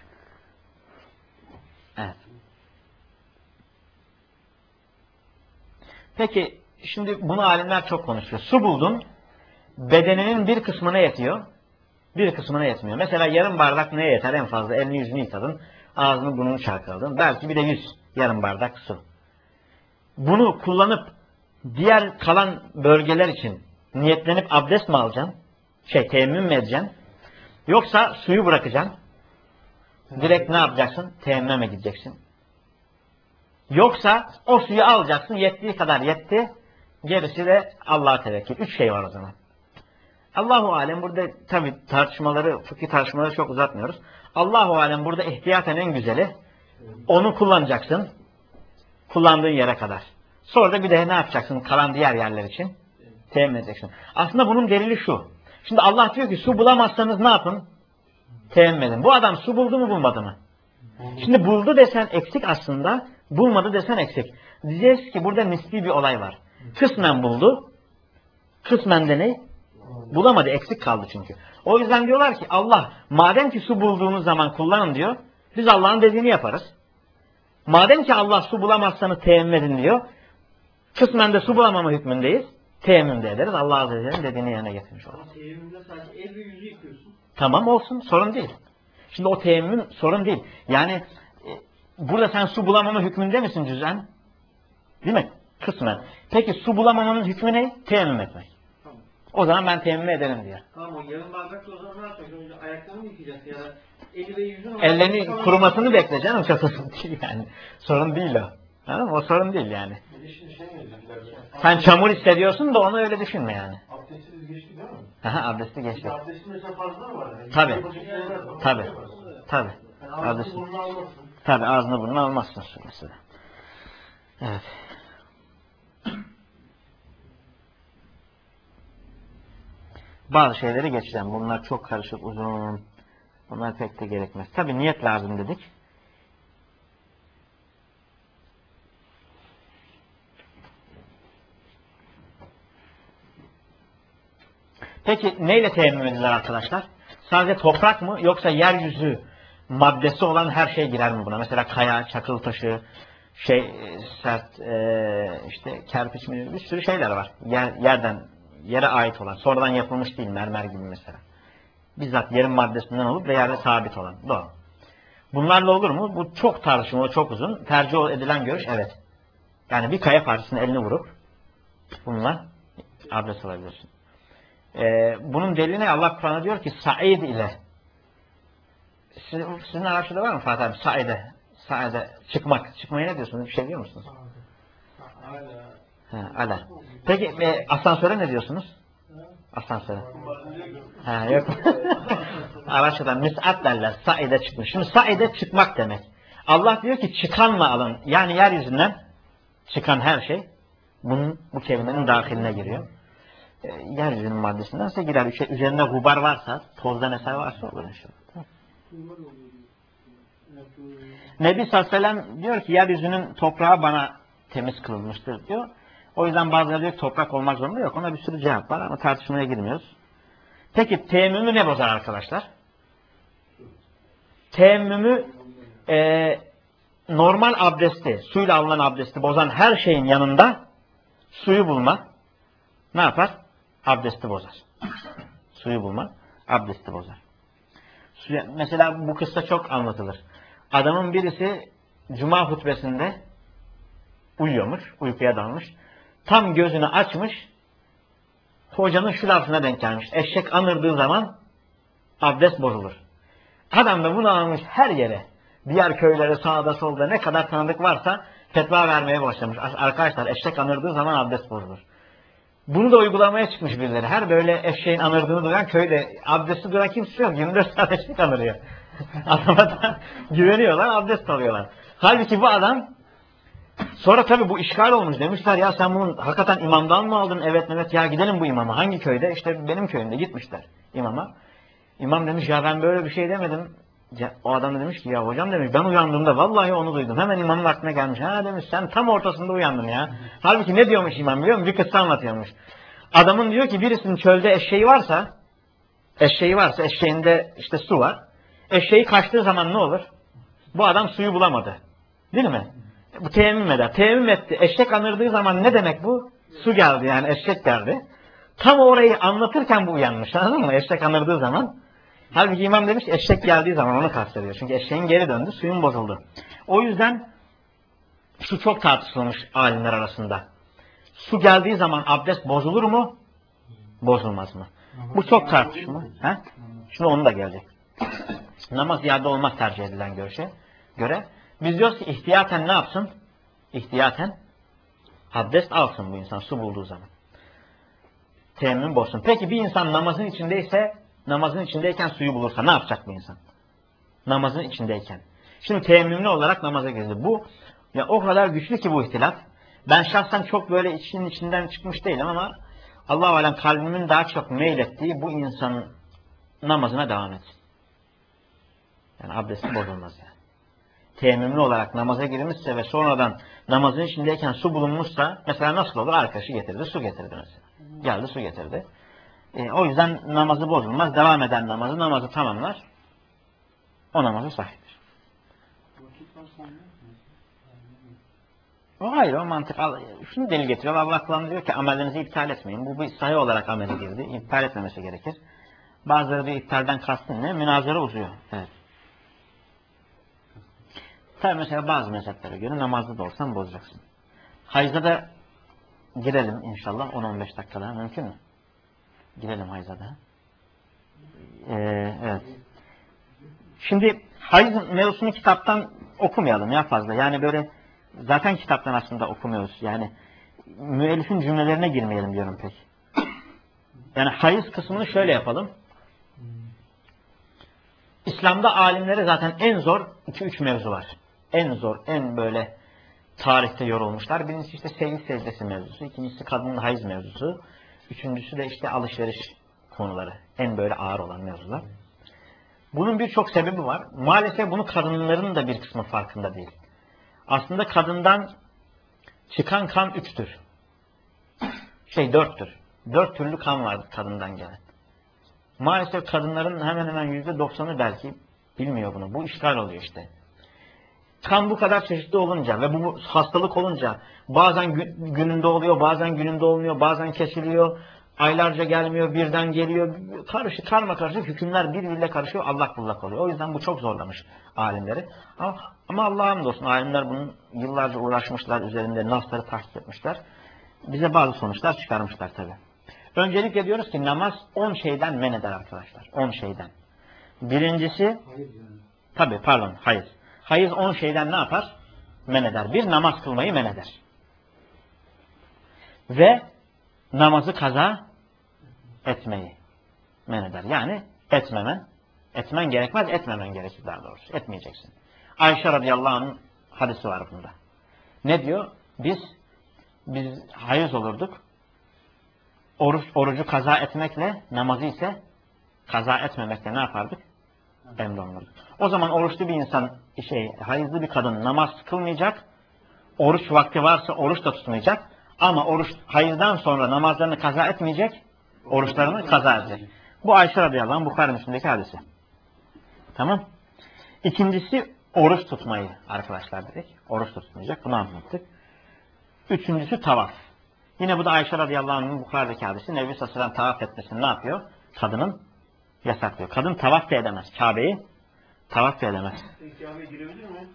Evet. Peki şimdi bunu alimler çok konuşuyor. Su buldun. Bedeninin bir kısmına yetiyor. Bir kısmına yetmiyor. Mesela yarım bardak neye yeter en fazla? Elini yüzünü yıkadın. Ağzını burnunu çalkaladın. Belki bir de yüz yarım bardak su. Bunu kullanıp diğer kalan bölgeler için niyetlenip abdest mi alacaksın? Şey teyemmüm mü edeceksin? Yoksa suyu bırakacaksın. Direkt ne yapacaksın? Teyemmüme gideceksin. Yoksa o suyu alacaksın. Yettiği kadar yetti. Gerisi de Allah'a tevekkül. Üç şey var o zaman. Allahu alem burada tabi tartışmaları, fıkıh tartışmaları çok uzatmıyoruz. Allahu alem burada ihtiyaten en güzeli onu kullanacaksın. Kullandığın yere kadar. Sonra da bir de ne yapacaksın kalan diğer yerler için? Temin edeceksin. Aslında bunun delili şu. Şimdi Allah diyor ki su bulamazsanız ne yapın? Temin edin. Bu adam su buldu mu bulmadı mı? Şimdi buldu desen eksik aslında. Bulmadı desen eksik. Diyeceğiz ki burada nispi bir olay var. Kısmen buldu. Kısmen de ne? Bulamadı. Eksik kaldı çünkü. O yüzden diyorlar ki Allah madem ki su bulduğunuz zaman kullanın diyor. Biz Allah'ın dediğini yaparız. Madem ki Allah su bulamazsanız teyemmüm edin diyor. Kısmen de su bulamama hükmündeyiz. Teyemmüm de ederiz. Allah Azze ve Celle'nin dediğini yerine getirmiş oluruz. Ama teyemmümde sadece el ve yüzü yıkıyorsun. Tamam olsun. Sorun değil. Şimdi o teyemmüm sorun değil. Yani e, burada sen su bulamama hükmünde misin cüz'en? Değil mi? Kısmen. Peki su bulamamanın hükmü ne? Teyemmüm etmek. Tamam. O zaman ben teyemmüm ederim diyor. Tamam o yarım bardakla o zaman ne yapacaksın? Önce ayaklarını mı yıkayacaksın ya da eli ve yüzünü mü? Ellerini kurumasını bekle canım. Çok sorun değil yani. Sorun değil o. Anladın mı? O sorun değil yani. Bir de şimdi şey mi dediler? Sen çamur hissediyorsun da onu öyle düşünme yani. Abdestsiz geçti değil mi? Aha, abdesti geçti. Abdestin mesela fazla mı var? Yani Tabii. yapacak şeyler var. Tabii. Tabii. Yani Abdesti. ağzını burnunu almasın. Tabii ağzını burnunu almazsın su mesela. Evet. Bazı şeyleri geçeceğim. Bunlar çok karışık, uzun. Bunlar pek de gerekmez. Tabii niyet lazım dedik. Peki neyle teyemmüm edilir arkadaşlar? Sadece toprak mı yoksa yeryüzü maddesi olan her şey girer mi buna? Mesela kaya, çakıl taşı, şey sert e, işte kerpiç mi, bir sürü şeyler var. Yer, yerden yere ait olan, sonradan yapılmış değil, mermer gibi mesela. Bizzat yerin maddesinden olup ve yerde sabit olan. Doğru. Bunlarla olur mu? Bu çok tartışmalı, çok uzun. Tercih edilen görüş evet. Yani bir kaya parçasını eline vurup bununla abdest alabilirsin. Ee, bunun delili ne? Allah Kur'an'da diyor ki Said ile. Sizin, sizin Arapçada var mı Fatih abi? Saide. Saide. Çıkmak. Çıkmaya ne diyorsunuz? Bir şey diyor musunuz? Ha, ala. Peki e, asansöre ne diyorsunuz? Asansöre. Ha, yok. Arapçada mis'at derler. Saide çıkmış. Şimdi saide çıkmak demek. Allah diyor ki çıkanla alın. Yani yeryüzünden çıkan her şey bunun bu kelimenin dahiline giriyor. E, yeryüzünün maddesindense girer. Şey, üzerinde gubar varsa, tozdan eser varsa olur inşallah. Nebi sallallahu aleyhi ve sellem diyor ki yeryüzünün toprağı bana temiz kılınmıştır diyor. O yüzden bazıları diyor ki toprak olmak zorunda yok. Ona bir sürü cevap var ama tartışmaya girmiyoruz. Peki teyemmümü ne bozar arkadaşlar? Teyemmümü e, normal abdesti, suyla alınan abdesti bozan her şeyin yanında suyu bulma ne yapar? Abdesti bozar. Suyu bulma abdesti bozar. Suya, mesela bu kıssa çok anlatılır. Adamın birisi cuma hutbesinde uyuyormuş, uykuya dalmış. Tam gözünü açmış, hocanın şu lafına denk gelmiş. Eşek anırdığı zaman abdest bozulur. Adam da bunu almış her yere. Diğer köylere sağda solda ne kadar tanıdık varsa fetva vermeye başlamış. Arkadaşlar eşek anırdığı zaman abdest bozulur. Bunu da uygulamaya çıkmış birileri. Her böyle eşeğin anırdığını duyan köyde abdesti duran kimse yok. yirmi dört saat eşek anırıyor. Adama da güveniyorlar, abdest alıyorlar. Halbuki bu adam sonra tabii bu işgal olmuş. Demişler ya sen bunu hakikaten imamdan mı aldın? Evet Mehmet ya gidelim bu imama. Hangi köyde? İşte benim köyümde gitmişler imama. İmam demiş ya ben böyle bir şey demedim. O adam da demiş ki ya hocam demiş ben uyandığımda vallahi onu duydum. Hemen imamın aklına gelmiş. Ha demiş sen tam ortasında uyandın ya. Halbuki ne diyormuş imam biliyor musun? Bir kıssa anlatıyormuş. Adamın diyor ki birisinin çölde eşeği varsa eşeği varsa eşeğinde işte su var. Eşeği kaçtığı zaman ne olur? Bu adam suyu bulamadı. Değil mi? Bu teyemmüm eder. Teyemmüm etti. Eşek anırdığı zaman ne demek bu? Su geldi yani eşek geldi. Tam orayı anlatırken bu uyanmış. Anladın mı? Eşek anırdığı zaman. Halbuki imam demiş eşek geldiği zaman onu kastediyor. Çünkü eşeğin geri döndü, suyun bozuldu. O yüzden şu çok tartışılmış alimler arasında. Su geldiği zaman abdest bozulur mu? Bozulmaz mı? Bu çok tartışma. He? Şimdi onu da gelecek. Namaz iade olmaz tercih edilen görüşe göre. Biz diyoruz ki ihtiyaten ne yapsın? İhtiyaten abdest alsın bu insan su bulduğu zaman. Teyemmüm bozsun. Peki bir insan namazın içindeyse, namazın içindeyken suyu bulursa ne yapacak bu insan? Namazın içindeyken. Şimdi teyemmümlü olarak namaza girdi. Bu ya o kadar güçlü ki bu ihtilaf. Ben şahsen çok böyle içinin içinden çıkmış değilim ama Allah-u Alem kalbimin daha çok meylettiği bu insanın namazına devam etsin. Yani abdesti bozulmaz yani. Teyemmümlü olarak namaza girmişse ve sonradan namazın içindeyken su bulunmuşsa mesela nasıl olur? Arkadaşı getirdi, su getirdi mesela. Geldi, su getirdi. E, o yüzden namazı bozulmaz. Devam eden namazı, namazı tamamlar. O namazı sahiptir. O hayır, o mantık. Şunu delil getiriyor. Allah Kur'an diyor ki amellerinizi iptal etmeyin. Bu bir sahih olarak amele girdi. İptal etmemesi gerekir. Bazıları diyor iptalden kastın ne? Münazara uzuyor. Evet. Tabi mesela bazı mezheplere göre namazda da olsan bozacaksın. Hayza da girelim inşallah. on on beş dakika daha mümkün mü? Girelim hayza da. Ee, evet. Şimdi hayız mevzusunu kitaptan okumayalım ya fazla. Yani böyle zaten kitaptan aslında okumuyoruz. Yani müellifin cümlelerine girmeyelim diyorum pek. Yani hayız kısmını şöyle yapalım. İslam'da alimlere zaten en zor iki üç mevzu var. En zor, en böyle tarihte yorulmuşlar. Birincisi işte secde secdesi mevzusu. İkincisi kadının hayız mevzusu. Üçüncüsü de işte alışveriş konuları. En böyle ağır olan mevzular. Bunun birçok sebebi var. Maalesef bunu kadınların da bir kısmı farkında değil. Aslında kadından çıkan kan üçtür. Şey dörttür. Dört türlü kan var kadından gelen. Maalesef kadınların hemen hemen yüzde doksanı belki bilmiyor bunu. Bu işgal oluyor işte. Kan bu kadar çeşitli olunca ve bu hastalık olunca bazen gününde oluyor, bazen gününde olmuyor, bazen kesiliyor, aylarca gelmiyor, birden geliyor. Karışık, karma karışık hükümler birbiriyle karışıyor, allak bullak oluyor. O yüzden bu çok zorlamış alimleri. Ama, ama Allah'a hamdolsun alimler bunun yıllarca uğraşmışlar, üzerinde nasları tahkik etmişler. Bize bazı sonuçlar çıkarmışlar tabi. Öncelikle diyoruz ki namaz on şeyden men eder arkadaşlar. on şeyden. Birincisi, tabi pardon hayır. Hayız on şeyden ne yapar? Men eder. Bir, namaz kılmayı men eder. Ve namazı kaza etmeyi men eder. Yani etmemen, etmen gerekmez, etmemen gerekir daha doğrusu. Etmeyeceksin. Ayşe radıyallahu anh'ın hadisi var bunda. Ne diyor? Biz, biz hayız olurduk. Oruç, orucu kaza etmekle, namazı ise kaza etmemekle ne yapardık? Emrolunurdu. O zaman oruçlu bir insan, şey, hayızlı bir kadın namaz kılmayacak, oruç vakti varsa oruç da tutmayacak, ama oruç hayızdan sonra namazlarını kaza etmeyecek, oruçlarını kaza edecek. Bu Ayşe radıyallahu anh Bukhari Müslim'deki hadisi. Tamam. İkincisi oruç tutmayı arkadaşlar dedik. Oruç tutmayacak. Bunu anlattık. Üçüncüsü tavaf. Yine bu da Ayşe radıyallahu anh'ın Bukhari'deki hadisi. Nebi sallallahu aleyhi ve sellem tavaf etmesini ne yapıyor? Kadının yasaklıyor. Kadın tavaf da edemez. Kabe'yi tavaf da edemez. Kabe'ye girebilir mi?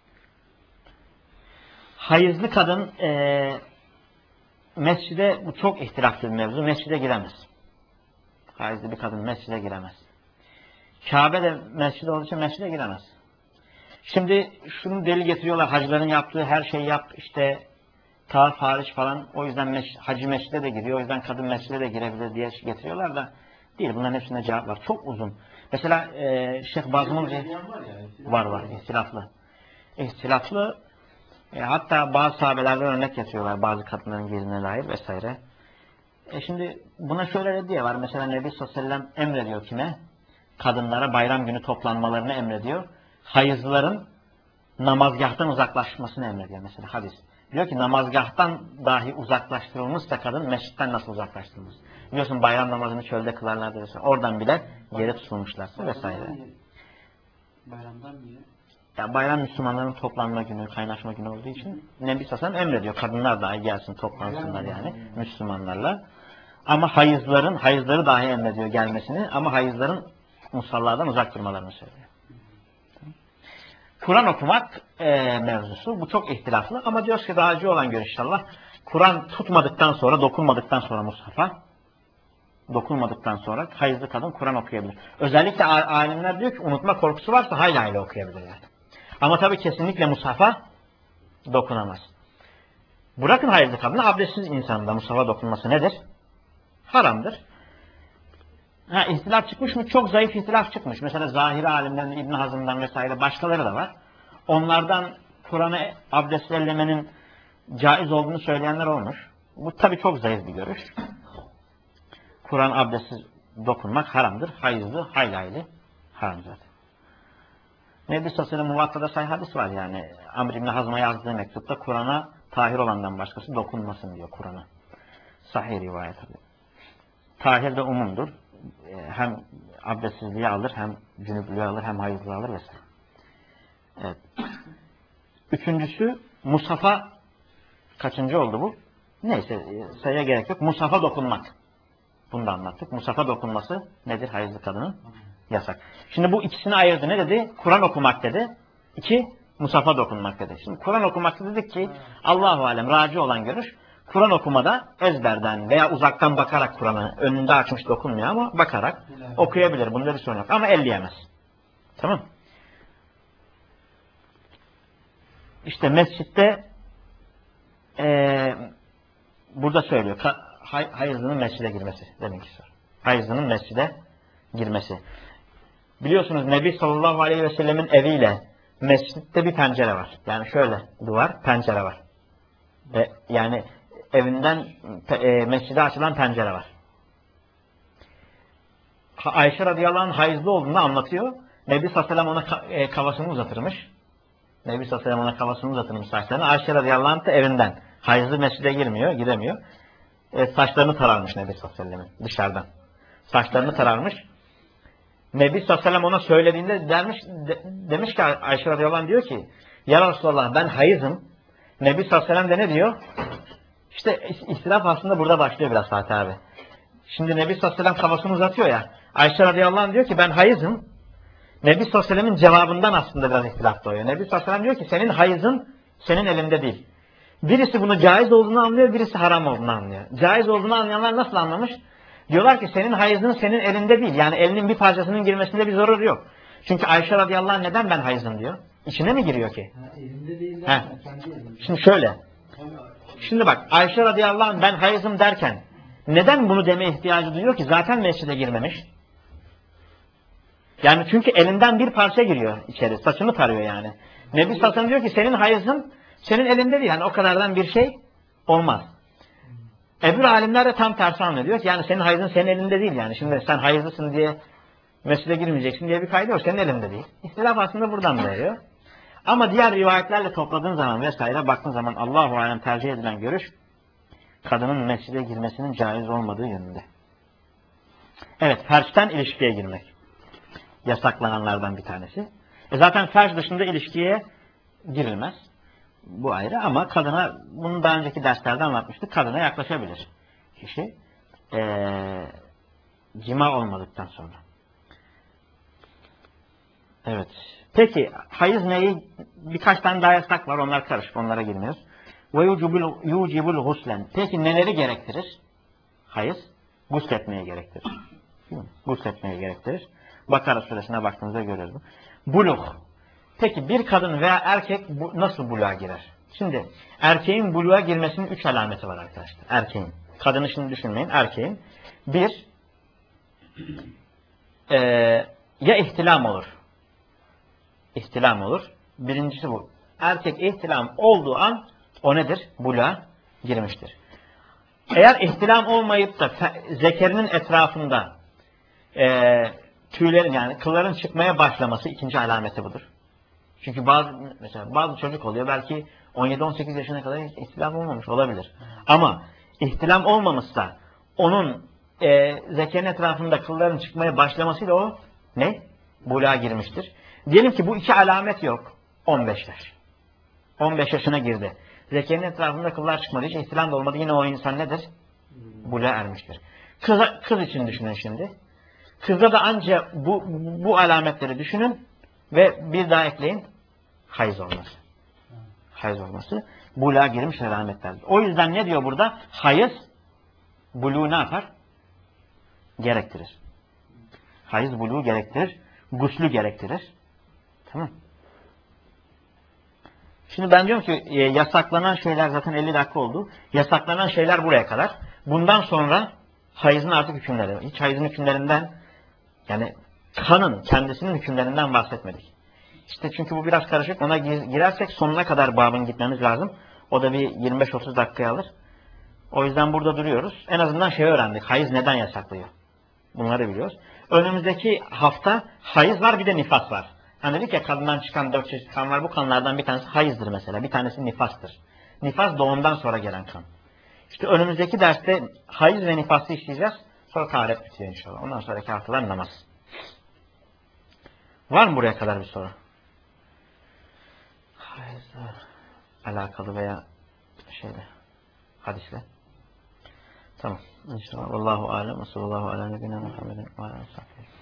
Hayızlı kadın e, mescide, bu çok ihtilaflı bir mevzu, mescide giremez. Hayızlı bir kadın mescide giremez. Kabe de mescid olduğu için mescide giremez. Şimdi şunu delil getiriyorlar, hacıların yaptığı her şeyi yap, işte tavaf hariç falan, o yüzden meş, hacı mescide de giriyor, o yüzden kadın mescide de girebilir diye getiriyorlar da değil, bunların hepsinde cevap var. Çok uzun. Mesela e, Şeyh Bazım'ın var var, ihtilaflı. İhtilaflı, e, hatta bazı sahabelerden örnek getiriyorlar, bazı kadınların girdiğine dair vesaire. E şimdi buna şöyle reddiye var. Mesela Nebi sallallahu aleyhi ve sellem emrediyor kime? Kadınlara bayram günü toplanmalarını emrediyor. Hayızlıların namazgahtan uzaklaşmasını emrediyor mesela hadis. Diyor ki namazgahtan dahi uzaklaştırılmışsa kadın mescitten nasıl uzaklaştırılmış? Biliyorsun bayram namazını çölde kılarlardı vesaire. Oradan bile geri tutulmuşlarsa vesaire. Bayramdan niye? Ya bayram Müslümanların toplanma günü, kaynaşma günü olduğu için Nebi sallallahu aleyhi ve sellem emrediyor. Kadınlar dahi gelsin, toplansınlar yani Müslümanlarla. Ama hayızların, hayızları dahi emrediyor gelmesini, ama hayızların musalladan uzak durmalarını söylüyor. Kur'an okumak e, mevzusu. Bu çok ihtilaflı. Ama diyoruz ki raci olan görüş inşallah. Kur'an tutmadıktan sonra, dokunmadıktan sonra mushafa, dokunmadıktan sonra hayızlı kadın Kur'an okuyabilir. Özellikle alimler diyor ki unutma korkusu varsa hayli hayli okuyabilir yani. Ama tabii kesinlikle mushafa dokunamaz. Bırakın hayızlı kadını, abdestsiz insanın da mushafa dokunması nedir? Haramdır. Ha, ihtilaf çıkmış mı? Çok zayıf ihtilaf çıkmış. Mesela zahiri alimlerden, İbn Hazm'dan vesaire başkaları da var. Onlardan Kur'an'ı abdestle ellemenin caiz olduğunu söyleyenler olmuş. Bu tabii çok zayıf bir görüş. Kur'an abdestsiz dokunmak haramdır. Hayızlı, hayli hayli haram zaten. Nebi sallallahu aleyhi ve sellem Muvatta'da sahih hadis var yani. Amr İbn Hazm'a yazdığı mektupta Kur'an'a tahir olandan başkası dokunmasın diyor Kur'an'a. Sahih rivayet tabii. Tahir de umumdur. Hem abdestsizliği alır, hem cünüplüğü alır, hem hayızlığı alır vesaire. Evet. Üçüncüsü mushafa, kaçıncı oldu bu? Neyse sayıya gerek yok. Mushafa dokunmak. Bunu da anlattık. Mushafa dokunması nedir hayızlı kadının? Yasak. Şimdi bu ikisini ayırdı. Ne dedi? Kur'an okumak dedi. İki, mushafa dokunmak dedi. Şimdi Kur'an okumakta dedik ki Allahu alem raci olan görüş. Kur'an okumada ezberden veya uzaktan bakarak Kur'an'ı önünde açmış dokunmuyor ama bakarak okuyabilir. Bunda bir sorun yok. Ama elleyemez. Tamam. İşte mescitte burada söylüyor. Ka hay hayızlının mescide girmesi. Deminki soru. Hayızlının mescide girmesi. Biliyorsunuz Nebi sallallahu aleyhi ve sellemin eviyle mescitte bir pencere var. Yani şöyle duvar, pencere var. E, yani evinden e, mescide açılan pencere var. Ayşe radıyallahu anh hayızlı olduğunu anlatıyor. Nebi sallallahu aleyhi ve sellem ona ka e, kafasını uzatırmış. Nebi sallallahu aleyhi ve sellem ona kafasını uzatırmış saçlarını. Ayşe radıyallahu anh da evinden. Hayızlı mescide girmiyor, giremiyor. E, saçlarını tararmış Nebi sallallahu aleyhi ve sellem'in dışarıdan. Saçlarını tararmış. Nebi sallallahu aleyhi ve sellem ona söylediğinde dermiş, de, demiş ki Ayşe radıyallahu anh diyor ki ya Resulallah ben hayızım. Nebi sallallahu aleyhi ve sellem de ne diyor? İşte istilaf aslında burada başlıyor biraz Fatih abi. Şimdi Nebi sallallahu aleyhi ve sellem kafasını uzatıyor ya. Ayşe radıyallahu anh diyor ki ben hayızım. Nebi sallallahu aleyhi ve sellem'in cevabından aslında biraz ihtilaf doğuyor. Nebi sallallahu aleyhi ve sellem diyor ki senin hayızın senin elinde değil. Birisi bunu caiz olduğunu anlıyor, birisi haram olduğunu anlıyor. Caiz olduğunu anlayanlar nasıl anlamış? Diyorlar ki senin hayızın senin elinde değil. Yani elinin bir parçasının girmesinde bir zararı yok. Çünkü Ayşe radıyallahu anh neden ben hayızım diyor. İçine mi giriyor ki? Ha, elimde değil He. kendi elimde. Şimdi şöyle. Şimdi bak Ayşe radıyallahu anh ben hayızım derken neden bunu demeye ihtiyacı duyuyor ki? Zaten mescide girmemiş. Yani çünkü elinden bir parça giriyor içeri. Saçını tarıyor yani. Nebi sallallahu aleyhi ve sellem diyor ki senin hayızın senin elinde değil. Yani o kadardan bir şey olmaz. Öbür alimler de tam tersi anlıyor. Diyor ki yani senin hayızın senin elinde değil yani. Şimdi sen hayızlısın diye mescide girmeyeceksin diye bir kaydı yok. Senin elinde değil. İhtilaf aslında buradan doğuyor. Ama diğer rivayetlerle topladığın zaman vesaire baktığın zaman Allahu alem tercih edilen görüş kadının mescide girmesinin caiz olmadığı yönünde. Evet, ferçten ilişkiye girmek. Yasaklananlardan bir tanesi. E zaten ferç dışında ilişkiye girilmez. Bu ayrı ama kadına, bunu daha önceki derslerde anlatmıştık, kadına yaklaşabilir kişi. Ee, cima olmadıktan sonra. Evet. Peki, hayız neyi? Birkaç tane daha yasak var, onlar karışık, onlara girmiyoruz. Ve yucibul guslen. Peki neleri gerektirir? Hayız, gusletmeye gerektirir. Gusletmeye gerektirir. Bakara suresine baktığınızda görüyoruz bu. Buluğ. Peki bir kadın veya erkek bu, nasıl buluğa girer? Şimdi erkeğin buluğa girmesinin üç alameti var arkadaşlar. Erkeğin. Kadını şimdi düşünmeyin. Erkeğin. Bir, e, ya ihtilam olur. İhtilam olur. Birincisi bu. Erkek ihtilam olduğu an o nedir? Buluğa girmiştir. Eğer ihtilam olmayıp da zekerinin etrafında e, tüylerin yani kılların çıkmaya başlaması ikinci alameti budur. Çünkü bazı mesela bazı çocuk oluyor belki on yedi on sekiz yaşına kadar hiç ihtilam olmamış olabilir. Ama ihtilam olmamışsa onun e, zekerin etrafında kılların çıkmaya başlamasıyla o ne? Buluğa girmiştir. Diyelim ki bu iki alamet yok. on beş yaş. on beş yaşına girdi. Zekerin etrafında kıllar çıkmadı. Hiç ihtilam da olmadı. Yine o insan nedir? Buluğa ermiştir. Kız, kız için düşünün şimdi. Kızda da ancak bu, bu alametleri düşünün ve bir daha ekleyin. Hayız olması. Hayız olması. Buluğa girmiş alametlerdir. O yüzden ne diyor burada? Hayız buluğu ne yapar? Gerektirir. Hayız buluğu gerektirir. Guslü gerektirir. Tamam. Şimdi ben diyorum ki e, yasaklanan şeyler zaten elli dakika oldu. Yasaklanan şeyler buraya kadar. Bundan sonra hayızın artık hükümleri. Hiç hayızın hükümlerinden yani kanın kendisinin hükümlerinden bahsetmedik. İşte çünkü bu biraz karışık. Ona girersek sonuna kadar babın gitmemiz lazım. O da bir yirmi beş otuz dakikaya alır. O yüzden burada duruyoruz. En azından şey öğrendik. Hayız neden yasaklıyor? Bunları biliyoruz. Önümüzdeki hafta hayız var bir de nifas var. Hani dedik ya kadından çıkan dört çeşit kan var. Bu kanlardan bir tanesi hayızdır mesela. Bir tanesi nifastır. Nifas doğumdan sonra gelen kan. İşte önümüzdeki derste hayız ve nifası işleyeceğiz. Sonra taharet bitiyor inşallah. Ondan sonraki haftalar namaz. Var mı buraya kadar bir soru? Hayızla alakalı veya şeyle, hadisle. Tamam. İnşallah. Allahu alem. Sallallahu ala nebine Muhammedin ve ala